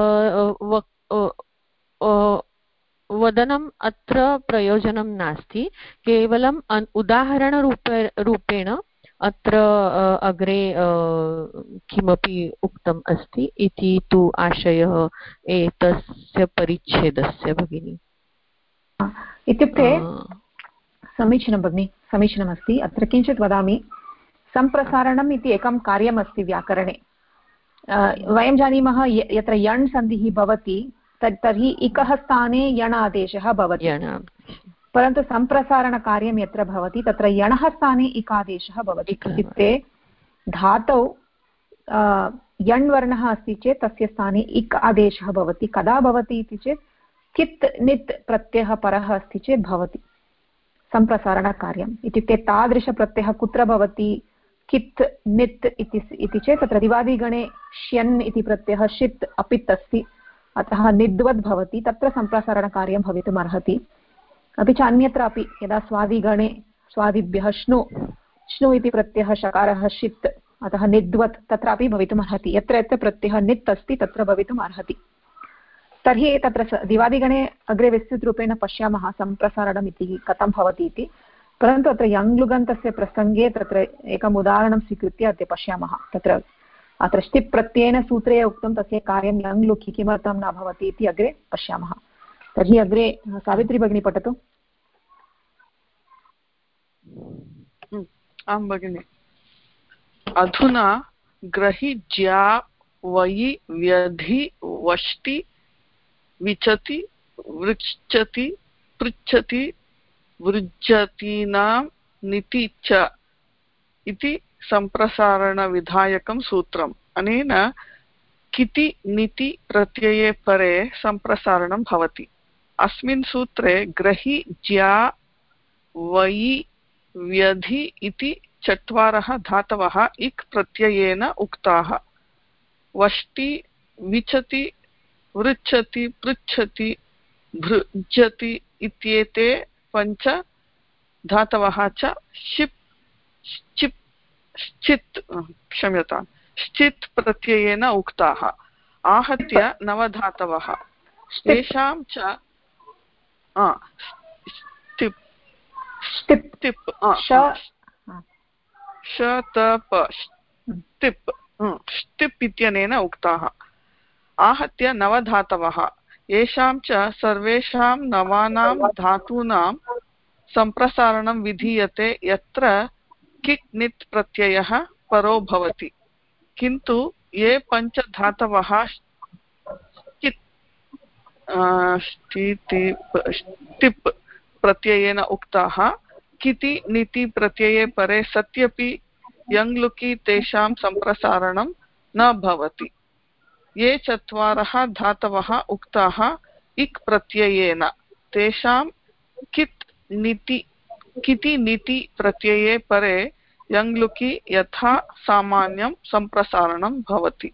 वदनम् अत्र प्रयोजनं नास्ति, केवलम् उदाहरणरूपेण अत्र अग्रे किमपि उक्तम् अस्ति इति तु आशयः एतस्य परिच्छेदस्य। भगिनि, इत्युक्ते समीचीनं भगिनि, समीचीनमस्ति। अत्र किञ्चित् वदामि। सम्प्रसारणम् इति एकं कार्यमस्ति व्याकरणे। वयं जानीमः यत्र यण् सन्धिः भवति तर्हि इकः स्थाने यण आदेशः भवति, परन्तु सम्प्रसारणकार्यं यत्र भवति तत्र यणः स्थाने इकादेशः भवति। इत्युक्ते धातौ यण् वर्णः अस्ति चेत् तस्य स्थाने इक् आदेशः भवति। कदा भवति इति चेत् कित् नित् प्रत्ययः परः अस्ति चेत् भवति सम्प्रसारणकार्यम्। इत्युक्ते तादृशप्रत्ययः कुत्र भवति, कित् नित् इति चेत् तत्र दिवादिगणे श्यन् इति प्रत्ययः षित् अपित् अस्ति, अतः निद्वद् भवति, तत्र सम्प्रसारणकार्यं भवितुम् अर्हति। अपि च अन्यत्रापि यदा स्वादिगणे स्वादिभ्यः श्नु इति प्रत्ययः शकारः षित्, अतः निद्वत् तत्रापि भवितुम् अर्हति। यत्र यत्र प्रत्ययः नित् अस्ति तत्र भवितुम् अर्हति। तर्हि तत्र दिवादिगणे अग्रे विस्तृतरूपेण पश्यामः सम्प्रसारणम् इति कथं भवति इति, परन्तु अत्र यङ्लुगन्तस्य प्रसङ्गे तत्र एकम् उदाहरणं स्वीकृत्य अद्य पश्यामः। अत्र ष्टिप् प्रत्ययेन सूत्रे उक्तं तस्य कार्यं यङ्लुकि किमर्थं न भवति इति अग्रे पश्यामः। तर्हि अग्रे सावित्री भगिनी पठतु। आं भगिनि। अधुना ग्रहि ज्या वयि व्यधि वष्टि विचति वृक्षति पृच्छति वृज्जतीनां निति च इति सम्प्रसारणविधायकं सूत्रम्। अनेन किति निति प्रत्यये परे सम्प्रसारणं भवति। अस्मिन् सूत्रे ग्रहि ज्या वयि व्यधि इति 4 धातवः इक् प्रत्ययेन उक्ताः। वष्टि विचति वृच्छति पृच्छति भृज्यति इत्येते 5 धातवः च श्चित् प्रत्ययेन उक्ताः। आहत्य 9 धातवः। तेषां च ष्टिप् इत्यनेन उक्ताः। आहत्य 9 धातवः। येषां च सर्वेषां 9 धातूनां सम्प्रसारणं विधीयते यत्र किक् नित् प्रत्ययः परो भवति, किन्तु ये 5 धातवः ष्टिप् प्रत्ययेन उक्ताः किति निति प्रत्यये परे सत्यपि यङ्लुकि तेषां सम्प्रसारणं न भवति। ये 4 धातवः उक्ताः इक् प्रत्ययेन तेषां किति निति प्रत्यये परे यङ्लुकि यथा सामान्यं सम्प्रसारणं भवति।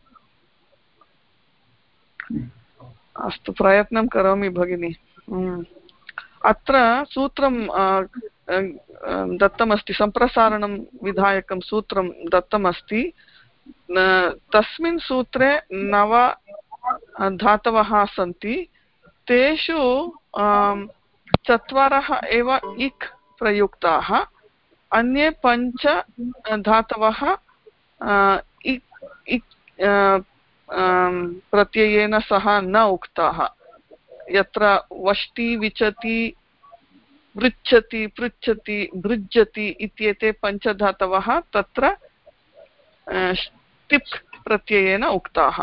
अस्तु, प्रयत्नं करोमि भगिनि। अत्र सूत्रं दत्तमस्ति, सम्प्रसारणं विधायकं सूत्रं दत्तमस्ति। तस्मिन् सूत्रे 9 धातवः सन्ति। तेषु 4 एव इक् प्रयुक्ताः, अन्ये 5 धातवः प्रत्ययेन सह न उक्ताः। यत्र वष्टि विचति वृच्छति पृच्छति भृज्यति इत्येते 5 धातवः तत्र ष्टिप् प्रत्ययेन उक्ताः।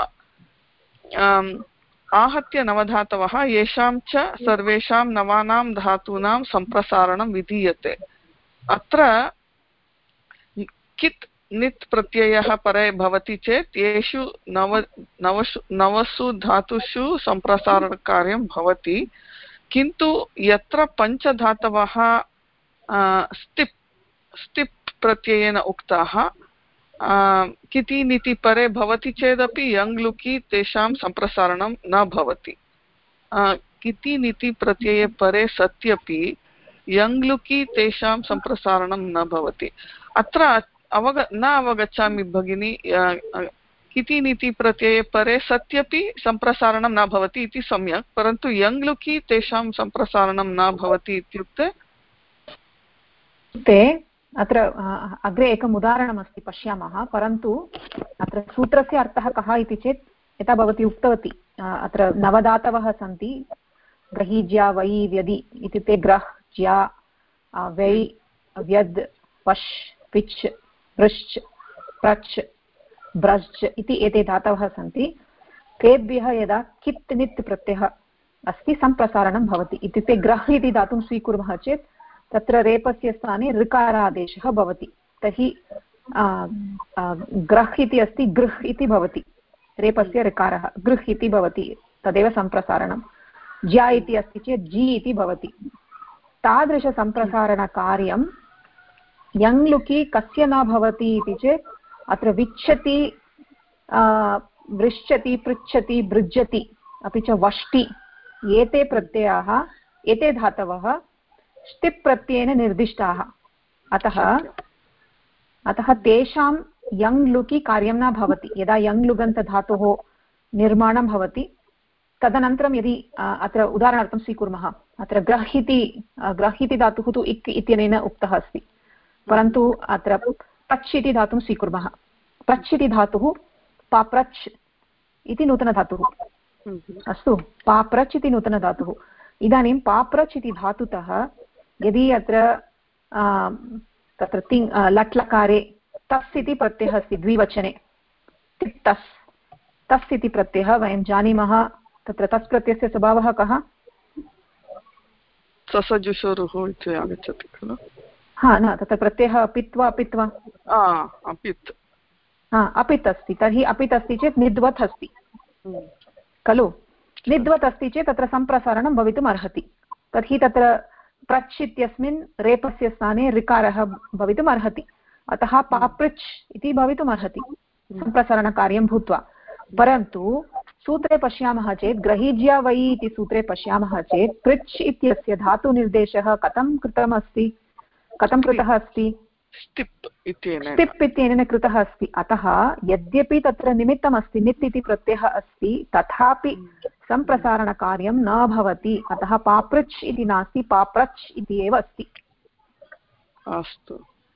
आहत्य 9 धातवः। येषां च सर्वेषां 9 धातूनां सम्प्रसारणं विधीयते। अत्र कित् नित् प्रत्ययः परे भवति चेत् येषु 9 धातुषु सम्प्रसारणकार्यं भवति, किन्तु यत्र 5 धातवः स्टिप् प्रत्ययेन उक्ताः किति निति परे भवति चेदपि यङ्लुकि तेषां सम्प्रसारणं न भवति। किति निति प्रत्यये परे सत्यपि यङ्लुकि तेषां सम्प्रसारणं न भवति। अत्र न अवगच्छामि भगिनी, किति निति प्रत्यये परे सत्यपि सम्प्रसारणं न भवति इति सम्यक्, परन्तु यङ्लुकि तेषां सम्प्रसारणं न भवति इत्युक्ते अत्र अग्रे एकम् उदाहरणमस्ति, पश्यामः। परन्तु अत्र सूत्रस्य अर्थः कः इति चेत् यथा भवती उक्तवती, अत्र 9 धातवः सन्ति। ग्रहि ज्या वयि व्यदि इत्युक्ते ग्रह् ज्या वै व्यद् वश् पिच् वृश्च प्रच् ब्रश्च इति एते धातवः सन्ति। तेभ्यः यदा कित् नित् प्रत्ययः अस्ति सम्प्रसारणं भवति। इत्युक्ते ग्रह् इति धातुं स्वीकुर्मः चेत् तत्र रेपस्य स्थाने ऋकारादेशः भवति। तर्हि ग्रह् इति अस्ति गृह् इति भवति, रेपस्य ऋकारः गृह् इति भवति, तदेव सम्प्रसारणं। ज्या इति अस्ति चेत् जी इति भवति। तादृशसम्प्रसारणकार्यं यङ्लुकि कस्य न भवति इति चेत् अत्र विच्छति वृश्चति पृच्छति भृज्यति अपि च वष्टि एते प्रत्ययाः एते धातवः ष्टिप् प्रत्ययेन निर्दिष्टाः। अतः तेषां यङ् लुकि कार्यं न भवति। यदा यङ् लुगन्तधातोः निर्माणं भवति तदनन्तरं यदि अत्र उदाहरणार्थं स्वीकुर्मः, अत्र ग्रह् इति धातुः तु इक् इत्यनेन उक्तः अस्ति, परन्तु अत्र प्रच् इति धातुं स्वीकुर्मः। प्रच् इति धातुः पाप्रच् इति नूतनधातुः। अस्तु, पाप्रच् इति नूतनधातुः। इदानीं पाप्रच् इति धातुतः यदि अत्र तत्र लट्लकारे तस् इति प्रत्ययः अस्ति द्विवचने, तस् इति प्रत्ययः, वयं जानीमः तत्र तस् प्रत्ययस्य स्वभावः कः? ससजुषोरुः इति आगच्छति खलु। न, तत्र प्रत्ययः अपित्वा अपित् अस्ति। तर्हि अपित् अस्ति चेत् निद्वत् अस्ति खलु। निद्वत् अस्ति चेत् तत्र सम्प्रसारणं भवितुम् अर्हति। तर्हि तत्र प्रच् इत्यस्मिन् रेपस्य स्थाने ऋकारः भवितुम् अर्हति। अतः पापृच् इति भवितुम् अर्हति सम्प्रसारणकार्यं भूत्वा। परन्तु सूत्रे पश्यामः चेत् ग्रहीज्या वै इति सूत्रे पश्यामः चेत् पृच् इत्यस्य धातुनिर्देशः कथं कृतः अस्ति? स्टिप् इत्यनेन कृतः अस्ति। अतः यद्यपि तत्र निमित्तमस्ति, नित् इति प्रत्ययः अस्ति, तथापि सम्प्रसारणकार्यं न भवति। अतः पापृच् इति नास्ति, पाप्रच् इति एव अस्ति। अस्तु,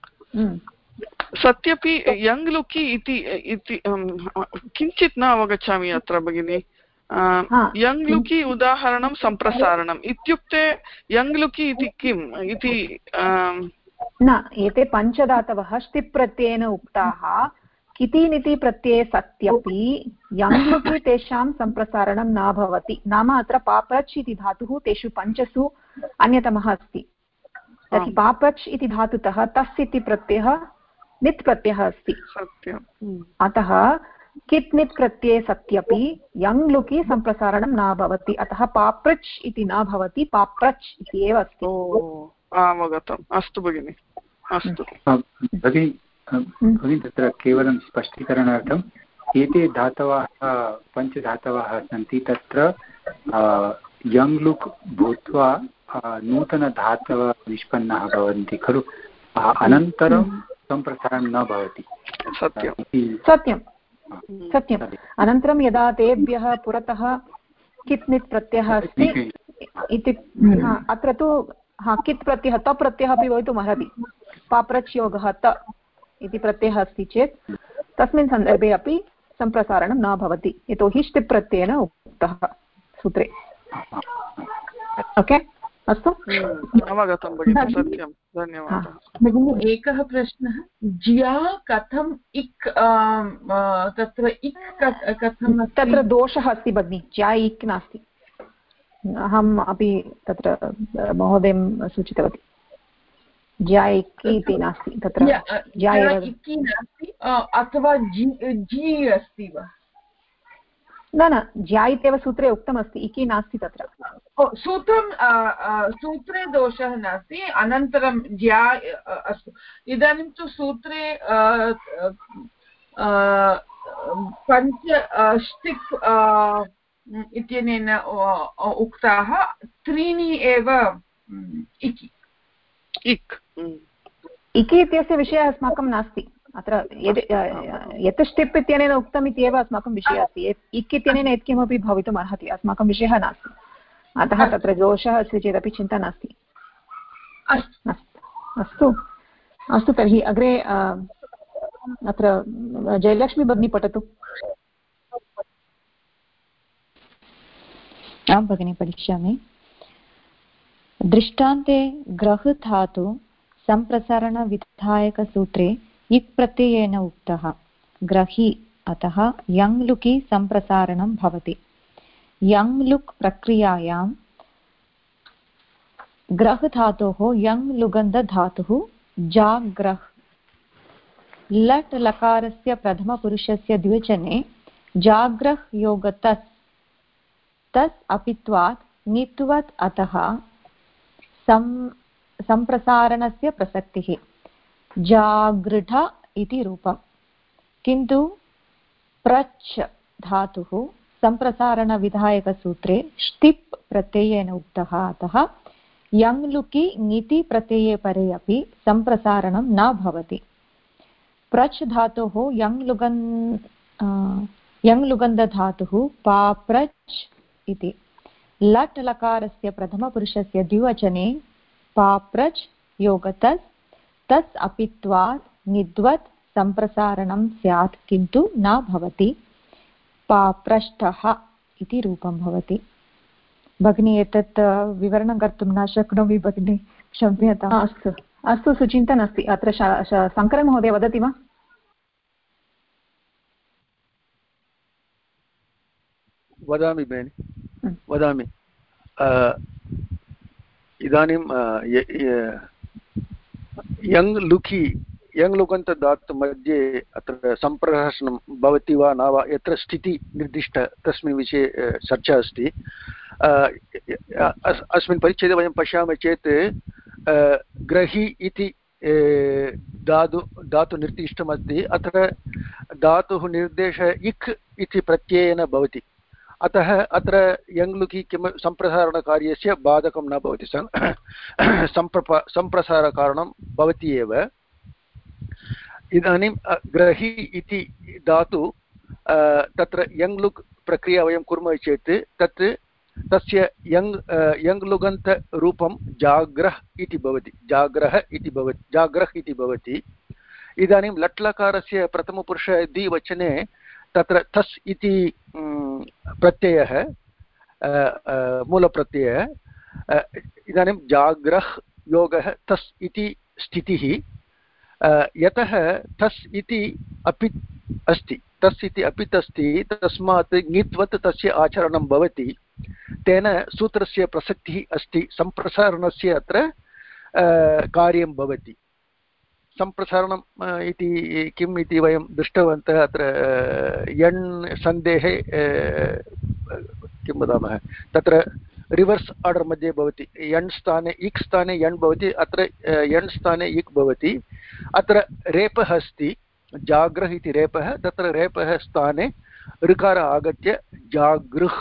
सत्यपि यङ् लुकि इति किञ्चित् न अवगच्छामि अत्र भगिनि। यङ् लुकि उदाहरणं सम्प्रसारणम् इत्युक्ते यङ् लुकि इति किम् इति न, एते पञ्चधातवः ष्टिप् प्रत्ययेन उक्ताः। किति निति प्रत्यये सत्यपि यङ् लुकि तेषां सम्प्रसारणं न भवति। नाम अत्र पाप्रच् इति धातुः तेषु पञ्चसु अन्यतमः अस्ति। तर्हि पाप्रच् इति धातुतः तस् इति प्रत्ययः नित् प्रत्ययः अस्ति। अतः कित् नित् प्रत्यये सत्यपि यङ् लुकि सम्प्रसारणं न भवति। अतः पापृच् इति न भवति, पाप्रच् इति एव अस्ति। अवगतम्। अस्तु भगिनि, अस्तु भगिनि। तत्र केवलं स्पष्टीकरणार्थम् एते धातवः पञ्चधातवः सन्ति। तत्र यङ् लुक् भूत्वा नूतनधातवः निष्पन्नाः भवन्ति खलु, अनन्तरं सम्प्रसारणं न भवति। सत्यम्। अनन्तरं यदा तेभ्यः पुरतः कित् नित् प्रत्ययः अस्ति इति, अत्र तु कित् प्रत्ययः त प्रत्ययः अपि भवितुम् अर्हति। पाप्रच् योगः त इति प्रत्ययः अस्ति चेत् तस्मिन् सन्दर्भे अपि सम्प्रसारणं न भवति, यतोहि ष्टिप् प्रत्ययेन उक्तः सूत्रे। ओके, अस्तु, अवगतं भगिनि, सत्यं, धन्यवादः। भगिनि, एकः प्रश्नः, ज्या कथम् इक्, तत्र इक् कथं? तत्र दोषः अस्ति भगिनि, ज्या इक् नास्ति। अहम् अपि तत्र महोदयं सूचितवती, ज्या इक् इति नास्ति तत्र। ज्या इक् नास्ति अथवा जी अस्ति वा? न, ज्या इत्येव सूत्रे उक्तमस्ति, इति नास्ति तत्र। सूत्रे दोषः नास्ति, अनन्तरं ज्या अस्तु। इदानीं तु सूत्रे पञ्च ष्टिक् इत्यनेन उक्ताः त्रीणि एव इकि इत्यस्य विषयः अस्माकं नास्ति अत्र। यत् ष्टिप् इत्यनेन उक्तम् इत्येव अस्माकं विषयः अस्ति। इक् इत्यनेन यत्किमपि भवितुम् अर्हति, अस्माकं विषयः नास्ति। अतः तत्र दोषः अस्ति चेदपि चिन्ता नास्ति। अस्तु, तर्हि अग्रे अत्र जयलक्ष्मी भगिनी पठतु। आं भगिनी, पठिष्यामि। दृष्टान्ते ग्रह धातु सम्प्रसारणविधायकसूत्रे इक् प्रत्ययेन उक्तः ग्रही, अतः यङ् लुकि सम्प्रसारणं भवति। यङ् लुक् प्रक्रियायां ग्रह धातोः यङ् लुगन्धधातुः जाग्रह्, लट् लकारस्य प्रथमपुरुषस्य द्विवचने जाग्रह् योगतस्, तस् अपित्वात् नित्वत्, अतः सम्प्रसारणस्य प्रसक्तिः। जागृढ इति रूपम्। किन्तु प्रच् धातुः सम्प्रसारणविधायकसूत्रे ष्टिप् प्रत्ययेन उक्तः अतः यङ् लुकि ङिति प्रत्यये परे अपि सम्प्रसारणं न भवति। प्रच् धातोः यङ् लुगन्धधातुः पाप्रच् इति। लट् लकारस्य प्रथमपुरुषस्य द्विवचने पाप्रच् योगतस् तस् अपित्वात् निद्वत् सम्प्रसारणं स्यात् किन्तु न भवति। पाप्रष्टः इति रूपं भवति। भगिनी एतत् विवरणं कर्तुं न शक्नोमि भगिनी, क्षम्यताम्। अस्तु अस्तु, सुचिन्ता नास्ति। अत्र शङ्करमहोदय वदति वा? वदामि भगिनि, वदामि। इदानीं यङ् लुकि यङ् लुगन्तधातु मध्ये अत्र सम्प्रहसनं भवति वा न वा, यत्र स्थितिः निर्दिष्टा तस्मिन् विषये चर्चा अस्ति। अस्मिन् परिच्छेदे वयं पश्यामः चेत् ग्रहि इति धातु निर्दिष्टमस्ति। अत्र धातुः निर्देशः इक् इति प्रत्ययेन भवति। अतः अत्र यङ् लुकि किं सम्प्रसारणकार्यस्य बाधकं न भवति, सम्प्रसारकारणं भवति एव। इदानीं ग्रहि इति धातु तत्र यङ् लुक् प्रक्रिया वयं कुर्मः चेत् तस्य यङ् लुगन्तरूपं जाग्रः इति भवति, जाग्रः इति भवति। इदानीं लट्लकारस्य प्रथमपुरुष द्विवचने तत्र थस् इति प्रत्ययः मूलप्रत्ययः। इदानीं जाग्रः योगः थस् इति स्थितिः। यतः थस् इति अपित् अस्ति, तस्मात् ङित्वत् तस्य आचरणं भवति। तेन सूत्रस्य प्रसक्तिः अस्ति, सम्प्रसारणस्य अत्र कार्यं भवति। सम्प्रसारणम् इति किम् इति वयं दृष्टवन्तः। अत्र यण् सन्धेः किं वदामः, तत्र रिवर्स् आर्डर् मध्ये भवति। यण् स्थाने इक् स्थाने यण् भवति, अत्र यण् स्थाने इक् भवति। अत्र रेपः अस्ति, जाग्रः इति रेपः। तत्र रेपः स्थाने ऋकार आगत्य जागृह्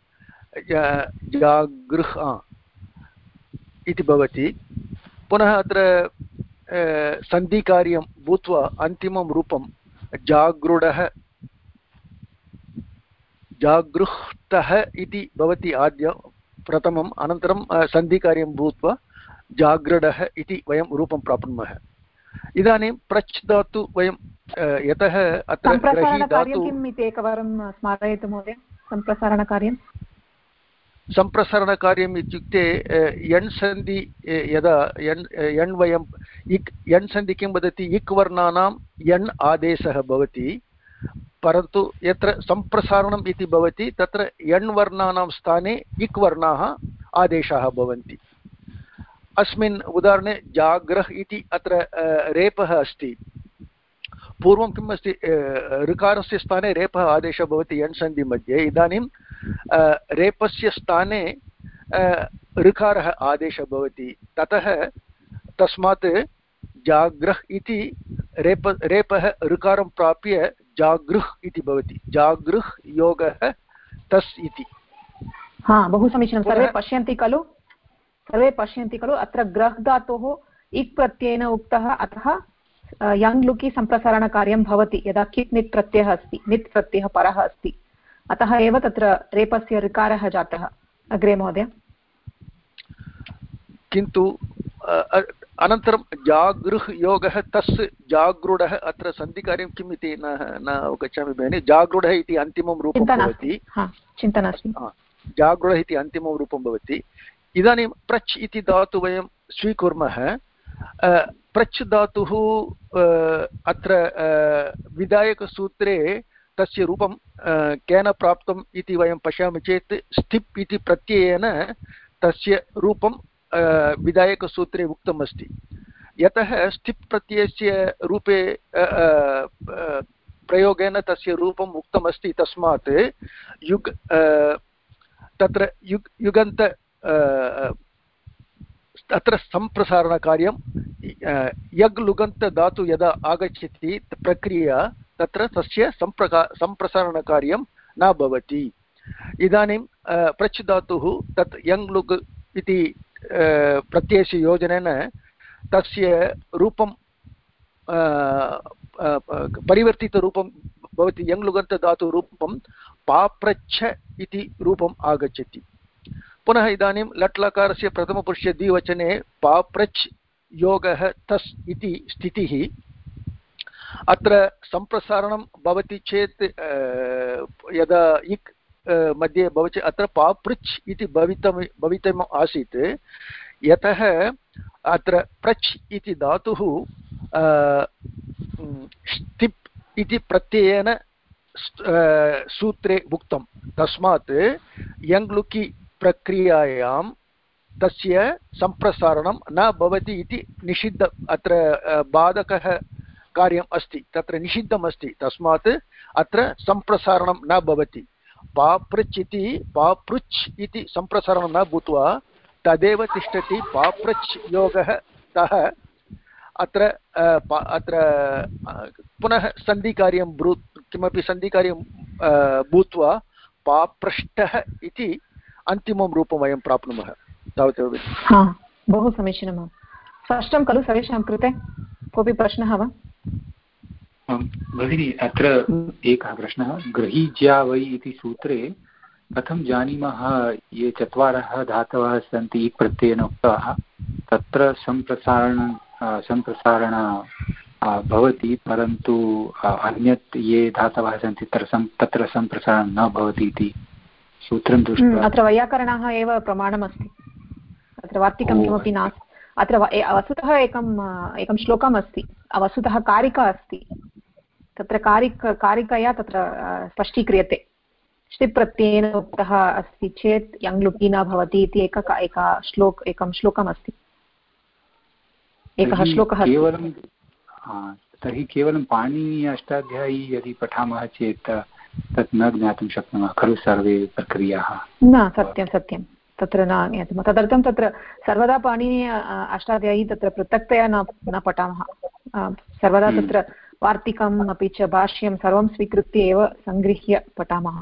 इति भवति। पुनः अत्र सन्धिकार्यं भूत्वा अन्तिमं रूपं जागृhtः इति भवति आद्य प्रथमम्, अनन्तरं सन्धिकार्यं भूत्वा जागृडः इति वयं रूपं प्राप्नुमः। इदानीं प्रच् धातु वयं यतः अत्र सम्प्रसारणकार्यं किम् इति एकवारं स्मारयतु महोदय। सम्प्रसारणकार्यम् इत्युक्ते यण् सन्धि, यदा यण् वयं यण् सन्धि किं वदति, इक् वर्णानां यण् आदेशः भवति। परन्तु यत्र सम्प्रसारणम् इति भवति तत्र यण् वर्णानां स्थाने इक् वर्णाः आदेशाः भवन्ति। अस्मिन् उदाहरणे जाग्रह् इति अत्र रेपः अस्ति। पूर्वं किम् अस्ति, ऋकारस्य स्थाने रेपः आदेशः भवति यण् सन्धि मध्ये। इदानीं रेपस्य स्थाने ऋकारः आदेशः भवति। तस्मात् जाग्रह् इति रेपः ऋकारं प्राप्य जागृह् इति भवति। जागृह् योगः तस् इति। बहु समीचीनं। सर्वे पश्यन्ति खलु अत्र ग्रह् धातोः इक् प्रत्ययेन उक्तः, अतः यङ् लुकि सम्प्रसारणकार्यं भवति यदा कित् नित् प्रत्ययः अस्ति, नित् प्रत्ययः परः अस्ति। अतः एव तत्र रेपस्य ऋकारः जातः। अग्रे महोदय। किन्तु अनन्तरं जागृह् योगः तस् जागृडः, अत्र सन्धिकार्यं किम् इति न अवगच्छामि भगिनि। जागृडः इति अन्तिमं रूपं भवति। चिन्ता नास्ति। जागृडः इति अन्तिमं रूपं भवति। इदानीं प्रच् इति धातु वयं स्वीकुर्मः। प्रच् धातुः अत्र विधायकसूत्रे तस्य रूपं केन प्राप्तम् इति वयं पश्यामः चेत् स्थिप् इति प्रत्ययेन तस्य रूपं विधायकसूत्रे उक्तम् अस्ति। यतः स्थिप् प्रत्ययस्य रूपे प्रयोगेन तस्य रूपम् उक्तम् अस्ति, तस्मात् तत्र युगन्त अत्र सम्प्रसारणकार्यं यग् लुगन्त धातु यदा आगच्छति प्रक्रिया, तत्र तस्य सम्प्रसारणकार्यं न भवति। इदानीं प्रच् धातुः तत् यङ् लुग् इति प्रत्ययस्य योजनेन तस्य रूपं परिवर्तितरूपं भवति यङ् लुगन्तधातुरूपं पाप्रच्छ इति रूपम् आगच्छति। पुनः इदानीं लट् लकारस्य प्रथमपुरुषे द्विवचने पाप्रच्छ योगः तस् इति स्थितिः। अत्र सम्प्रसारणं भवति चेत् यदा इक् मध्ये भवति अत्र पापृच्छ इति भवितुम् आसीत्। यतः अत्र प्रच् इति धातुः स्तिप् इति प्रत्ययेन सूत्रे उक्तं, तस्मात् यङ्लुकि प्रक्रियायां तस्य सम्प्रसारणं न भवति इति निषिद्ध, अत्र बाधकः कार्यम् अस्ति, तत्र निषिद्धम् अस्ति, तस्मात् अत्र सम्प्रसारणं न भवति। पापृच् इति सम्प्रसारणं न भूत्वा तदेव तिष्ठति पाप्रच्छ योगः तः। अत्र पुनः सन्धिकार्यं किमपि सन्धिकार्यं भूत्वा पापृष्टः इति अन्तिमं रूपं वयं प्राप्नुमः। तावदेव। बहु समीचीनं, स्पष्टं खलु सर्वेषां कृते? कोऽपि प्रश्नः वा? भगिनी, अत्र एकः प्रश्नः। गृहीज्या वै इति सूत्रे कथं जानीमः ये चत्वारः धातवः सन्ति इक् प्रत्ययेन उक्ताः तत्र सम्प्रसारण भवति, परन्तु अन्यत् ये धातवः सन्ति तत्र सम्प्रसारणं न भवति इति सूत्रं दृष्ट्वा अत्र वैयाकरणाः एव प्रमाणमस्ति, अत्र वार्तिकं किमपि नास्ति। अत्र वस्तुतः एकं श्लोकम् अस्ति, वस्तुतः कारिका अस्ति, तत्र कारिकया तत्र स्पष्टीक्रियते। ष्टिप्रत्ययेन उक्तः अस्ति चेत् यङ्लुकि न भवति इति एकं श्लोकमस्ति, एकः श्लोकः। तर्हि केवलं पाणिनीय अष्टाध्यायी यदि पठामः चेत् तत् न ज्ञातुं शक्नुमः खलु सर्वे प्रक्रियाः? न, सत्यं तत्र न ज्ञातुं, तदर्थं तत्र सर्वदा पाणिनीय अष्टाध्यायी तत्र पृथक्तया न पठामः, सर्वदा तत्र वार्तिकम् अपि च भाष्यं सर्वं स्वीकृत्य एव सङ्गृह्य पठामः।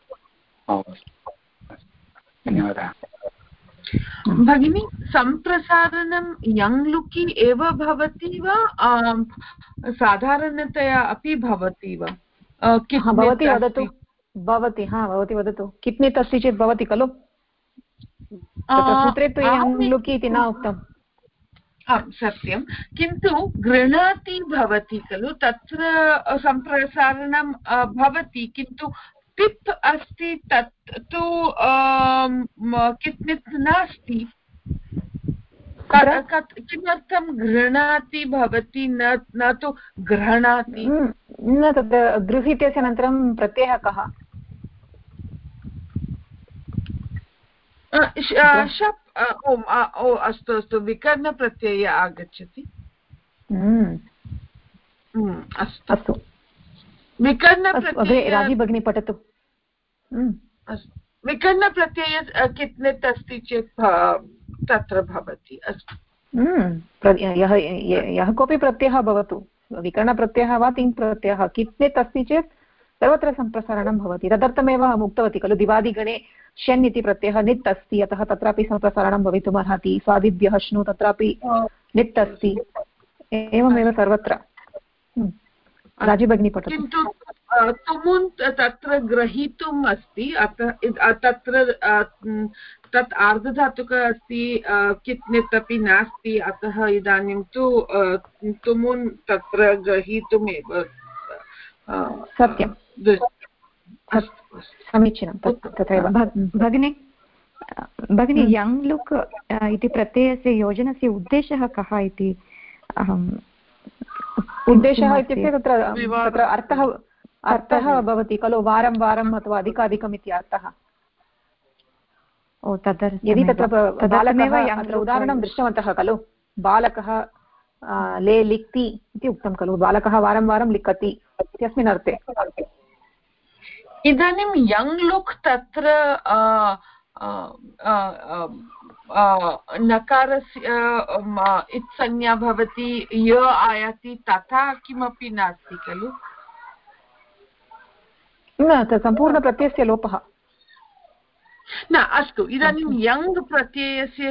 धन्यवादः। भगिनी, सम्प्रसारणं यङ्लुकि एव भवति वा साधारणतया अपि भवति वा? भवती वदतु। भवती वदतु। कित्नित् अस्ति चेत् भवति खलु? सूत्रे तु यङ्लुकि इति न उक्तम्। सत्यं, किन्तु गृह्णाति भवति खलु, तत्र सम्प्रसारणं भवति, किन्तु टिप् अस्ति तत् तु कित्नित् नास्ति। किमर्थं गृह्णाति भवति न तु गृह्णाति? न, तत्र गृह् इत्यस्य अनन्तरं प्रत्ययः कः? अस्तु, विकर्णप्रत्यय आगच्छति। अस्तु, विकर्णप्रत्यय। राजी भगिनी पठतु। विकर्णप्रत्यय कित्नित् अस्ति चेत् तत्र भवति। अस्तु, यः कोऽपि प्रत्ययः भवतु, विकर्णप्रत्ययः वा तिङ् प्रत्ययः, कित्नित् अस्ति चेत् सर्वत्र सम्प्रसारणं भवति। तदर्थमेव अहम् उक्तवती खलु, दिवादिगणे शन् इति प्रत्ययः नित् अस्ति, अतः तत्रापि सम्प्रसारणं भवितुमर्हति। स्वादिभ्यः श्नु, तत्रापि नित् अस्ति, एवमेव सर्वत्र। राजी भगिनी पठतु। किन्तु तुमुन् तत्र ग्रहीतुम् अस्ति, तत्र तत् आर्धधातुकः अस्ति, कित्नित् अपि नास्ति, अतः इदानीं तु तुमुन् तत्र ग्रहीतुमेव। सत्यं, समीचीनं, तथैव। भगिनी, यङ् लुक् इति प्रत्ययस्य योजनस्य उद्देशः कः इति उद्देशः इत्युक्ते तत्र अर्थः भवति खलु, वारं वारम् अथवा अधिकाधिकम् इति अर्थः। यदि तत्र बालकः, उदाहरणं दृष्टवन्तः खलु, बालकः ले लिखति इति उक्तं खलु, बालकः वारं वारं लिखति इत्यस्मिन् अर्थे। इदानीं यङ् लुक् तत्र नकारस्य इत्संज्ञा भवति, य आयाति, तथा किमपि नास्ति खलु? न, सम्पूर्णप्रत्ययस्य लोपः। न अस्तु इदानीं यङ् प्रत्ययस्य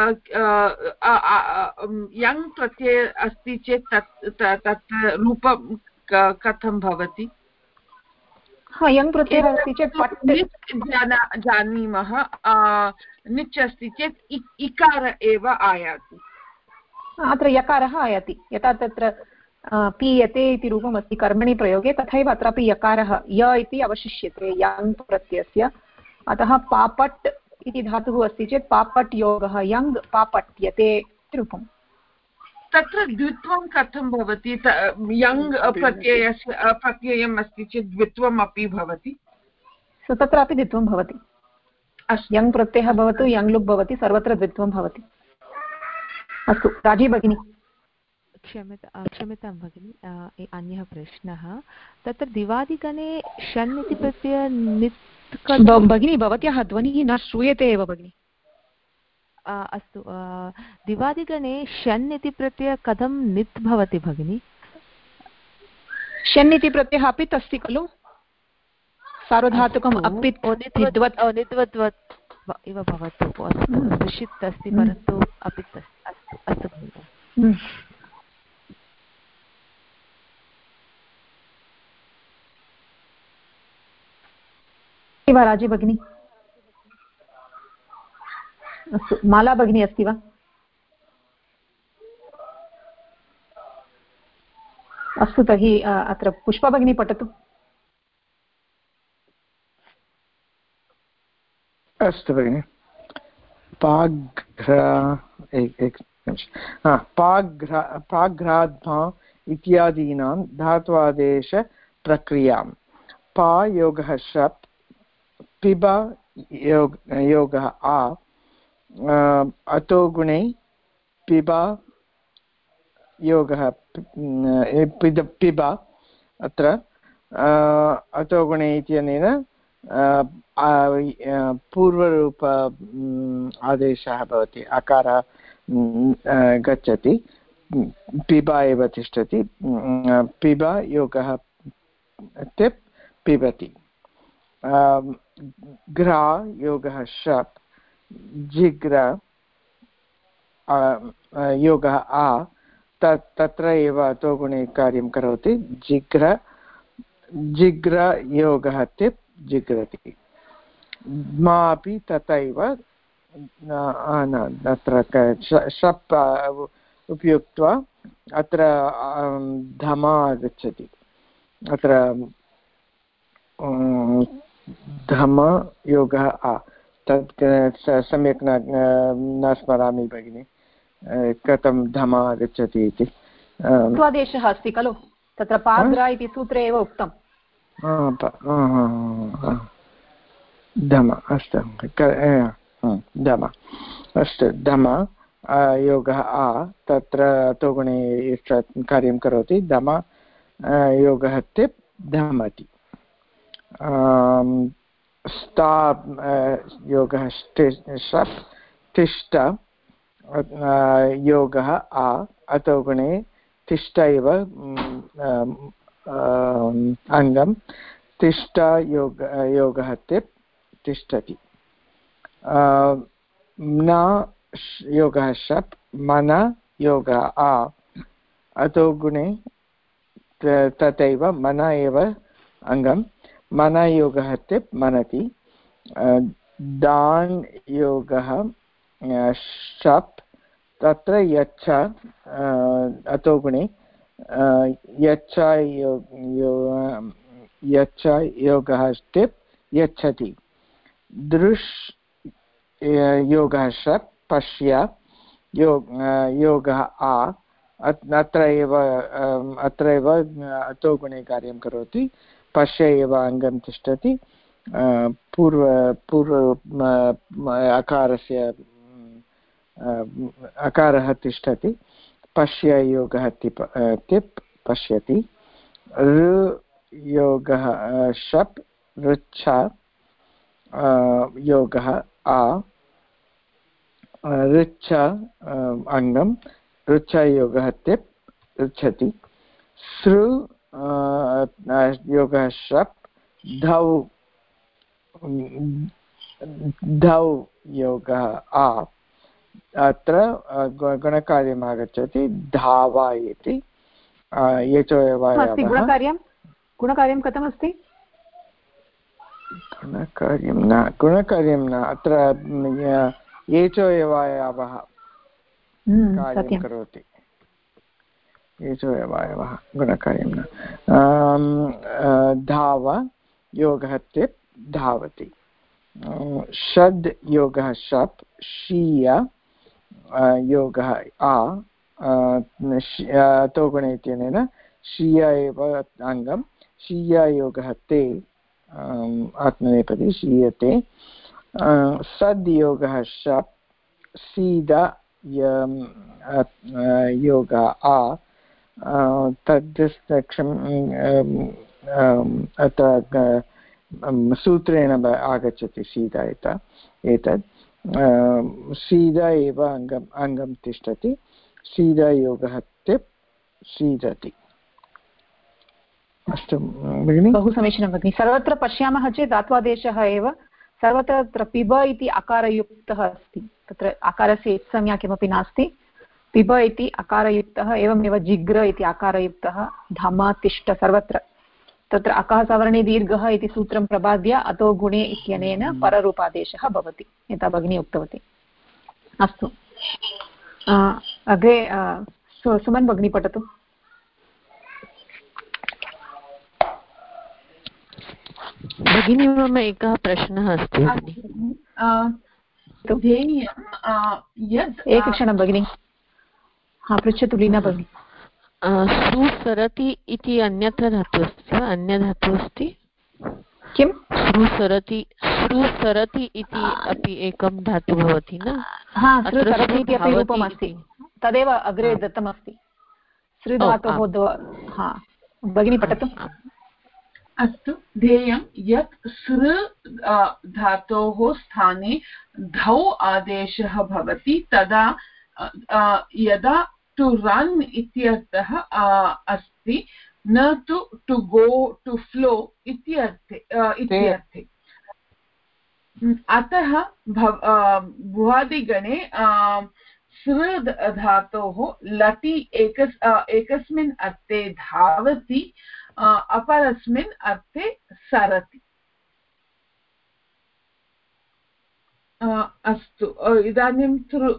यङ् प्रत्यय अस्ति चेत् तत् रूपं कथं भवति? यङ् प्रत्ययः अस्ति चेत् जानीमः निच् अस्ति चेत् इकार एव आयाति अत्र यकारः आयाति यथा तत्र पीयते इति रूपमस्ति कर्मणि प्रयोगे तथैव अत्रापि यकारः य इति अवशिष्यते यङ् प्रत्ययस्य अतः पापट् इति धातुः अस्ति चेत् पापट् योगः यङ् पापट्यते इति रूपम् तत्र द्वित्वं कथं भवति यङ् प्रत्ययम् अस्ति चेत् द्वित्वम् अपि भवति तत्रापि द्वित्वं भवति यङ् प्रत्ययः भवतु यङ् लुक् भवति सर्वत्र द्वित्वं भवति अस्तु राजी भगिनी क्षम्यतां भगिनि अन्यः प्रश्नः तत्र दिवादिगणे षण् इति प्रत्यय नित् भगिनी भवत्याः ध्वनिः न श्रूयते एव भगिनि अस्तु दिवादिगणे षण् इति प्रत्यय कथं नित् भवति भगिनि षण् इति प्रत्ययः अपित् अस्ति खलु सार्वधातुकम् अपित् नित्वत् इव भवतु अस्तु षित् अस्ति परन्तु अपित् अस्ति अस्तु भगिनि वा राजी भगिनी अस्तु माला भगिनी अस्ति वा अस्तु तर्हि अत्र पुष्पा भगिनी पठतु अस्तु भगिनि पाघ्राद्मा इत्यादीनां धात्वादेशप्रक्रियां पा योगः शप् पिब योगः आ अतो गुणे पिब योगः पिब अत्र अतो गुणे इत्यनेन पूर्वरूप आदेशः भवति अकारः गच्छति पिब एव तिष्ठति पिब योगः तिप् पिबति घ्रा योगः शप् जिग्र योगः आ तत्र एव अतो गुणे कार्यं करोति जिग्र योगः तिप् जिग्रति मा अपि तथैव अत्र शप् उपयुक्त्वा अत्र धमा आगच्छति अत्र धम योगः आ तत् सम्यक् न स्मरामि भगिनि कथं धम आगच्छति इति स्वादेशः अस्ति खलु तत्र पाग्रा इति सूत्रे एव उक्तम् धम अस्तु धम अस्तु धम योगः आ तत्र अतो गुणे कार्यं करोति धम योगः तिप् धमति स्ता योगः शप् तिष्ठ योगः आ अतो गुणे तिष्ठ इव अङ्गं तिष्ठ योगः तिप् तिष्ठति न योगः शप् मन योगः आ अतो गुणे तथैव मन एव अङ्गं मन योगः तिप् मनति दान् योगः शप् तत्र यच्छ अतो गुणे यच्छ योगः तिप् यच्छति दृश् योगः शप् पश्य योगः आ अत्र एव अतो गुणे कार्यं करोति पश्य एव अङ्गं तिष्ठति पूर्व अकारस्य अकारः तिष्ठति पश्य योगः तिप् पश्यति ऋ योगः शप् ऋच्छ योगः आ ऋच्छ अङ्गं ऋच्छ योगः तिप् ऋच्छति सृ योगः शप् धौ धौ योगः आ अत्र गुणकार्यम् आगच्छति धावा इति गुणकार्यं कथमस्ति गुणकार्यं न अत्र एचो यवायावः कार्यं करोति एचो यवायवः गुणकार्यं न धाव योगः तिप् धावति षड् योगः शप् शीय योगः आ तोगुण इत्यनेन शीय एव अङ्गं शीय योगः ते आत्मनेपदी शीयते सद् योगः शप् सीद योगः आ तद् अत्र सूत्रेण आगच्छति सीद एतद् सीद एव अङ्गं तिष्ठति सीद योगः तिप् सीदति अस्तु भगिनि बहु समीचीनं भगिनि सर्वत्र पश्यामः चेत् धात्वादेशः एव सर्वत्र तत्र पिब इति अकारयुक्तः अस्ति तत्र अकारस्य संज्ञा किमपि नास्ति पिब इति अकारयुक्तः एवमेव जिग्र इति अकारयुक्तः धम तिष्ठ सर्वत्र तत्र अकः सवर्णे दीर्घः इति सूत्रं प्रबाद्य अतो गुणे इत्यनेन पररूपादेशः भवति यथा भगिनी उक्तवती अस्तु अग्रे सुमन् भगिनी पठतु भगिनी मम एकः प्रश्नः अस्ति एकक्षणं भगिनि पृच्छतु लीना भगिनी श्रुसरति इति अन्यत्र धातुः अस्ति वा अन्यधातुः अस्ति किं श्रुसरति इति अपि एकं धातुः भवति न श्रुसरति इति अपि रूपमस्ति तदेव अग्रे दत्तमस्ति श्रुधातोः भगिनी पठतु अस्तु ध्येयं यत् सृ धातोः स्थाने धौ आदेशः भवति तदा यदा टु रन् इत्यर्थः अस्ति न तु टु गो टु फ्लो इत्यर्थे अतः भुवादिगणे सृ धातोः लटि एकस्मिन् अर्थे धावति अपरस्मिन् अर्थे सरति अस्तु इदानीं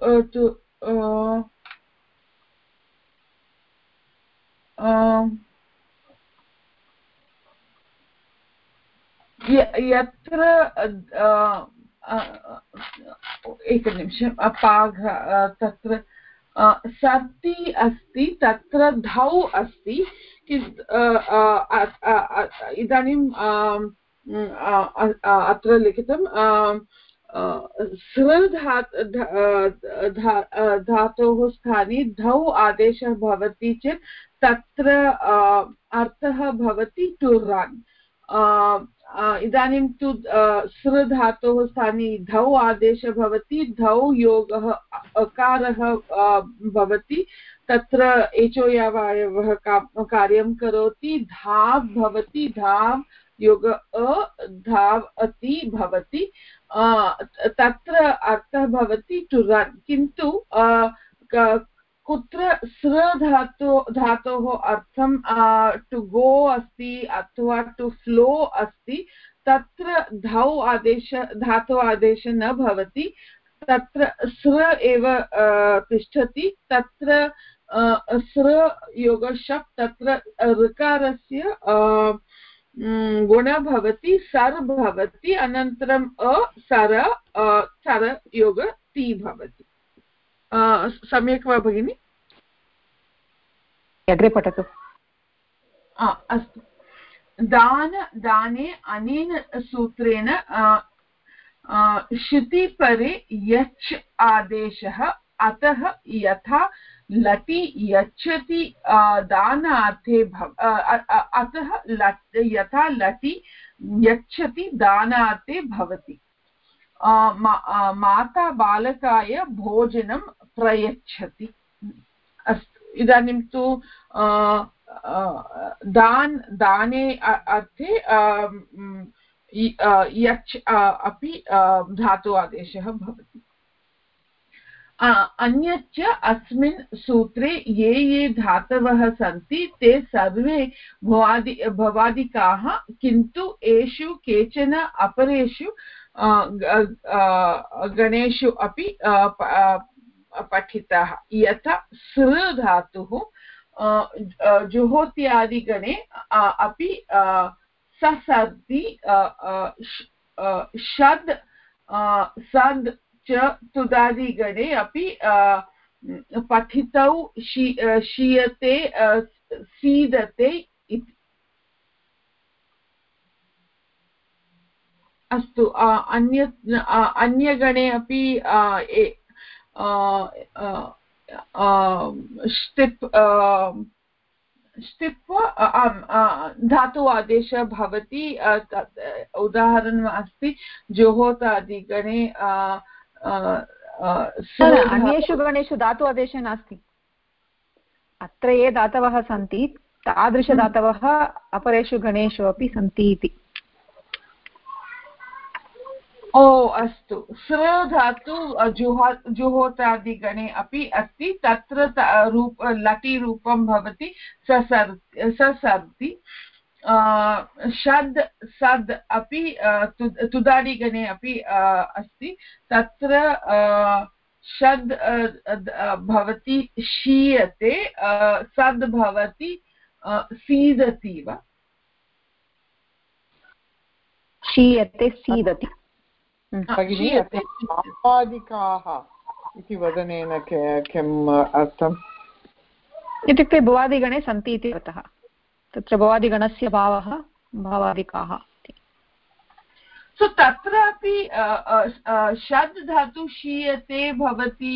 यत्र एकनिमिषम् अपाघ तत्र सर्ति अस्ति तत्र धौ अस्ति इदानीं अत्र लिखितं सृ धातोः स्थाने धौ आदेशः भवति चेत् तत्र अर्थः भवति टु रन् इदानीं तु सृ धातोः स्थाने धौ आदेशः भवति धौ योगः अकारः भवति तत्र एचो यावयवः कार्यं करोति धाव् भवति धाव् योग धावति भवति तत्र अर्थः भवति टु रन् किन्तु कुत्र सृ धातोः अर्थं टु गो अस्ति अथवा टु फ्लो अस्ति तत्र धौ धातु आदेशः न भवति तत्र सृ एव तिष्ठति तत्र सृ योगशप् तत्र ऋकारस्य गुण भवति सर् भवति अनन्तरम् सर योग ति भवति सम्यक् वा भगिनि अग्रे पठतु अस्तु दाने अनेन सूत्रेण श्रुतिपरे यच् आदेशः अतः यथा लटि यच्छति दानार्थे अतः यथा लटि यच्छति दानार्थे भवति माता बालकाय भोजनं प्रयच्छति अस्तु इदानीं तु दाने अर्थे यच् अपि धातु आदेशः भवति। अन्यच्च अस्मिन् सूत्रे ये ये धातवः सन्ति ते सर्वे भवादिकाः, किन्तु एषु केचन अपरेषु गणेषु अपि पठिताः। यथा सृ धातुः जुहोत्यादिगणे अपि ससर्ति, षद् सद् च तुदादिगणे अपि पठितौ शीयते सीदते इति। अस्तु, अन्यगणे अपि ष्टिप् धातु आदेशः भवति। उदाहरणम् अस्ति जोहोतादिगणे। अन्येषु गणेषु धातु आदेशः नास्ति। अत्र ये धातवः सन्ति तादृशधातवः अपरेषु गणेषु अपि सन्ति इति। ओ अस्तु, सृ धातु जुहोतादिगणे अपि अस्ति। तत्र लटि रूपं भवति ससर्ति। षद् सद् अपि तुदादिगणे अपि अस्ति। तत्र षद् भवति शीयते, सद् भवति सीदति वा? शीयते सीदति। भवादिकाः इति वदनेन किम् अर्थम्? इत्युक्ते भवादिगणे सन्ति इति अर्थः। तत्र भवादिगणस्य भावः भवादिकाः। सो तत्रापि षद् धातु शीयते भवति,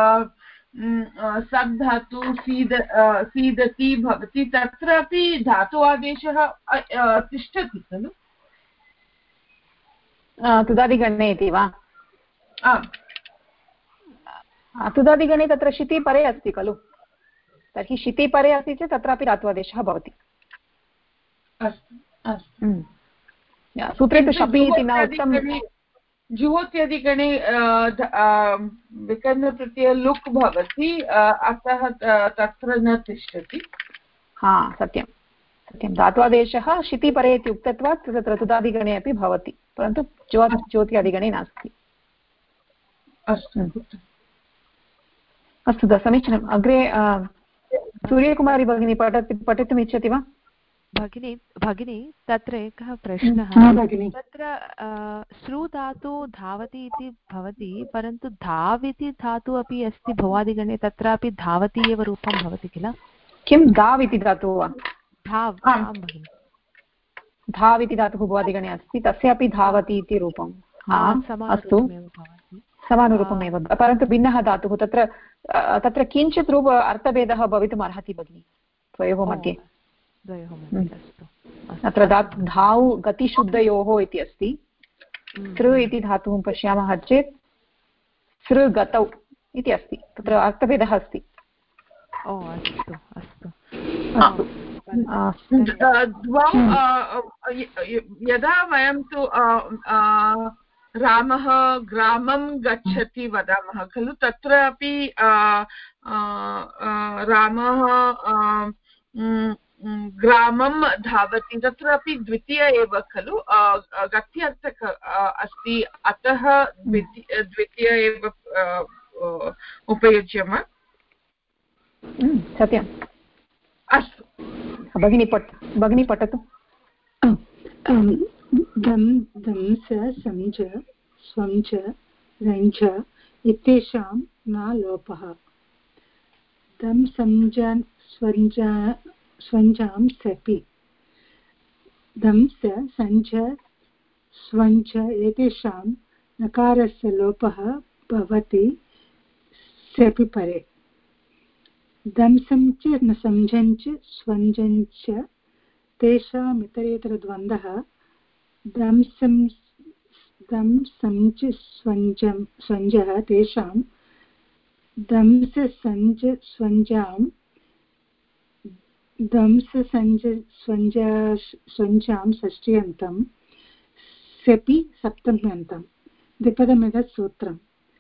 सद् धातु सीदति भवति। तत्रापि धातु आदेशः तिष्ठति खलु? तुदादिगणे इति वा? तुदादिगणे तत्र शितिपरे अस्ति खलु? तर्हि शितिपरे अस्ति चेत् तत्रापि धात्वादेशः भवति। सूत्रे तु शपि इति न उक्तं। जुहोत्यादिगणे विकरणप्रत्यय लुक् भवति, अतः तत्र न तिष्ठति। हा, सत्यं सत्यं। धात्वादेशः शितिपरे इति उक्तत्वात् तत्र तुदादिगणे अपि भवति, परन्तु ज्योत्यादिगणे नास्ति। अस्तु, समीचीनम्। अग्रे सूर्यकुमारी भगिनी पठितुम् इच्छति वा? भगिनी तत्र एकः प्रश्नः। तत्र सृ धातु धावति इति भवति, परन्तु धाव् इति धातु अपि अस्ति भवादिगणे। तत्रापि धावति एव रूपं भवति किल? किं धाव् इति धातुः वा? धाव्, धाव् इति धातुः भवादिगणे अस्ति, तस्यापि धावति इति रूपम्। अस्तु, समानरूपमेव, परन्तु भिन्नः धातुः। तत्र किञ्चित् अर्थभेदः भवितुम् अर्हति भगिनि द्वयोः मध्ये। अत्र धाव् गतिशुद्धयोः इति अस्ति। सृ इति धातुं पश्यामः चेत् सृ गतौ इति अस्ति, तत्र अर्थभेदः अस्ति। द्वौ यदा वयं तु रामः ग्रामं गच्छति वदामः खलु, तत्र अपि रामः ग्रामं धावति, तत्रापि द्वितीय एव खलु, गत्यर्थक अस्ति, अतः द्वितीय एव उपयुज्यम्। सत्यम्। अस्तु भगिनी पठतु। दंस संज स्वंच रञ्च इत्येषां न लोपः। दं संजान् स्वञ्जां सपि। दंस संज स्वञ्च एतेषां नकारस्य लोपः भवति सपि परे। दंसं च न संजञ्च स्वञ्जञ्च तेषाम् इतरेतरद्वन्द्वः। दंसं च स्वञ्जः तेषां। दंस संज स्वञ्जां दंस संज स्वञ्जां षष्ट्यन्तं। सेपि सप्तम्यन्तं द्विपदमिदं सूत्रं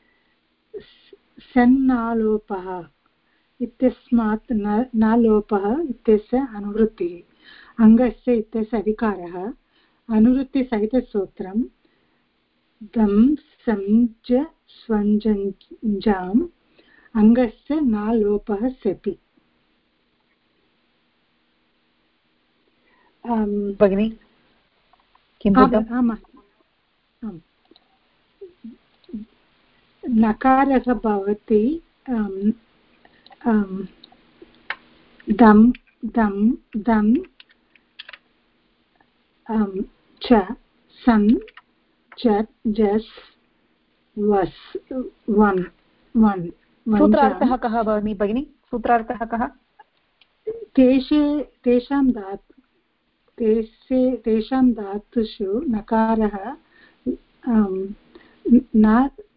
सन्नालोपः इत्यस्मात् न लोपः इत्यस्य अनुवृत्तिः अङ्गस्य इत्यस्य अधिकारः अनुवृत्तिसहितसूत्रं दं संज स्वञ्जाम् अङ्गस्य न लोपः सेपि। भगिनि नकारः भवति दं दं दं च सन् च जस् वस् वन् वन्। सूत्रार्थः कः भगिनि? सूत्रार्थः कः? तेषां धातुषु नकारः न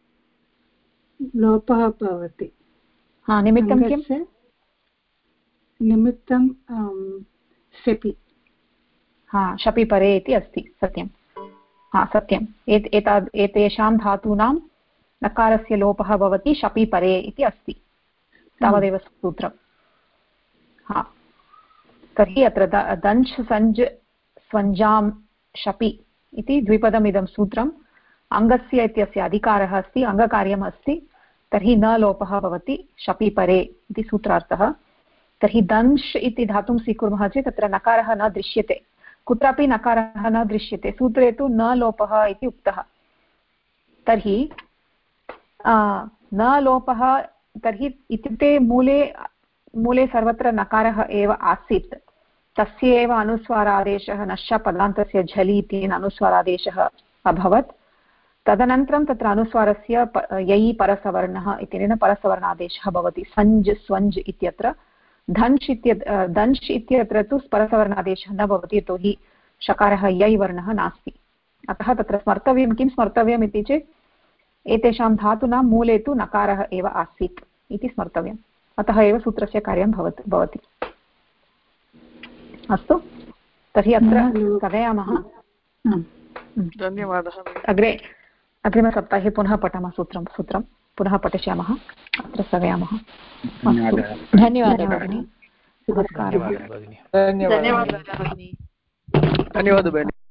लोपः भवति। निमित्तं किं? निमित्तं सेपि। शपि परे इति अस्ति। सत्यं। सत्यम्। एतेषां धातूनां नकारस्य लोपः भवति शपि परे इति अस्ति। तावदेव सूत्रम्। तर्हि अत्र दञ्च् सञ्ज् स्वञ्जां शपि इति द्विपदमिदं सूत्रम् अङ्गस्य इत्यस्य अधिकारः अस्ति, अङ्गकार्यम् अस्ति, तर्हि न लोपः भवति शपि परे इति सूत्रार्थः। तर्हि दंश् इति धातुं स्वीकुर्मः चेत् तत्र नकारः न दृश्यते, कुत्रापि नकारः न दृश्यते, सूत्रे तु न लोपः इति उक्तः। तर्हि न लोपः तर्हि इत्युक्ते मूले सर्वत्र नकारः एव आसीत्, तस्य एव अनुस्वारादेशः नश्च पदान्तस्य झलि इत्यनेन अनुस्वारादेशः अभवत्। तदनन्तरं तत्र अनुस्वारस्य यै परसवर्णः इत्यनेन परसवर्णादेशः भवति। सञ्ज् स्वञ्ज् इत्यत्र धञ्च् इत्यत्र तु परसवर्णादेशः न भवति, यतोहि शकारः यै वर्णः नास्ति। अतः तत्र स्मर्तव्यं किं स्मर्तव्यम् इति चेत् एतेषां धातूनां मूले तु नकारः एव आसीत् इति स्मर्तव्यम्। अतः एव सूत्रस्य कार्यं भवति। अस्तु, तर्हि अत्र स्थगयामः। धन्यवादः। अग्रिमसप्ताहे पुनः पठामः सूत्रं पुनः पठिष्यामः। अत्र स्थगयामः। धन्यवादः भगिनि। नमस्कारः। धन्यवादः भगिनि।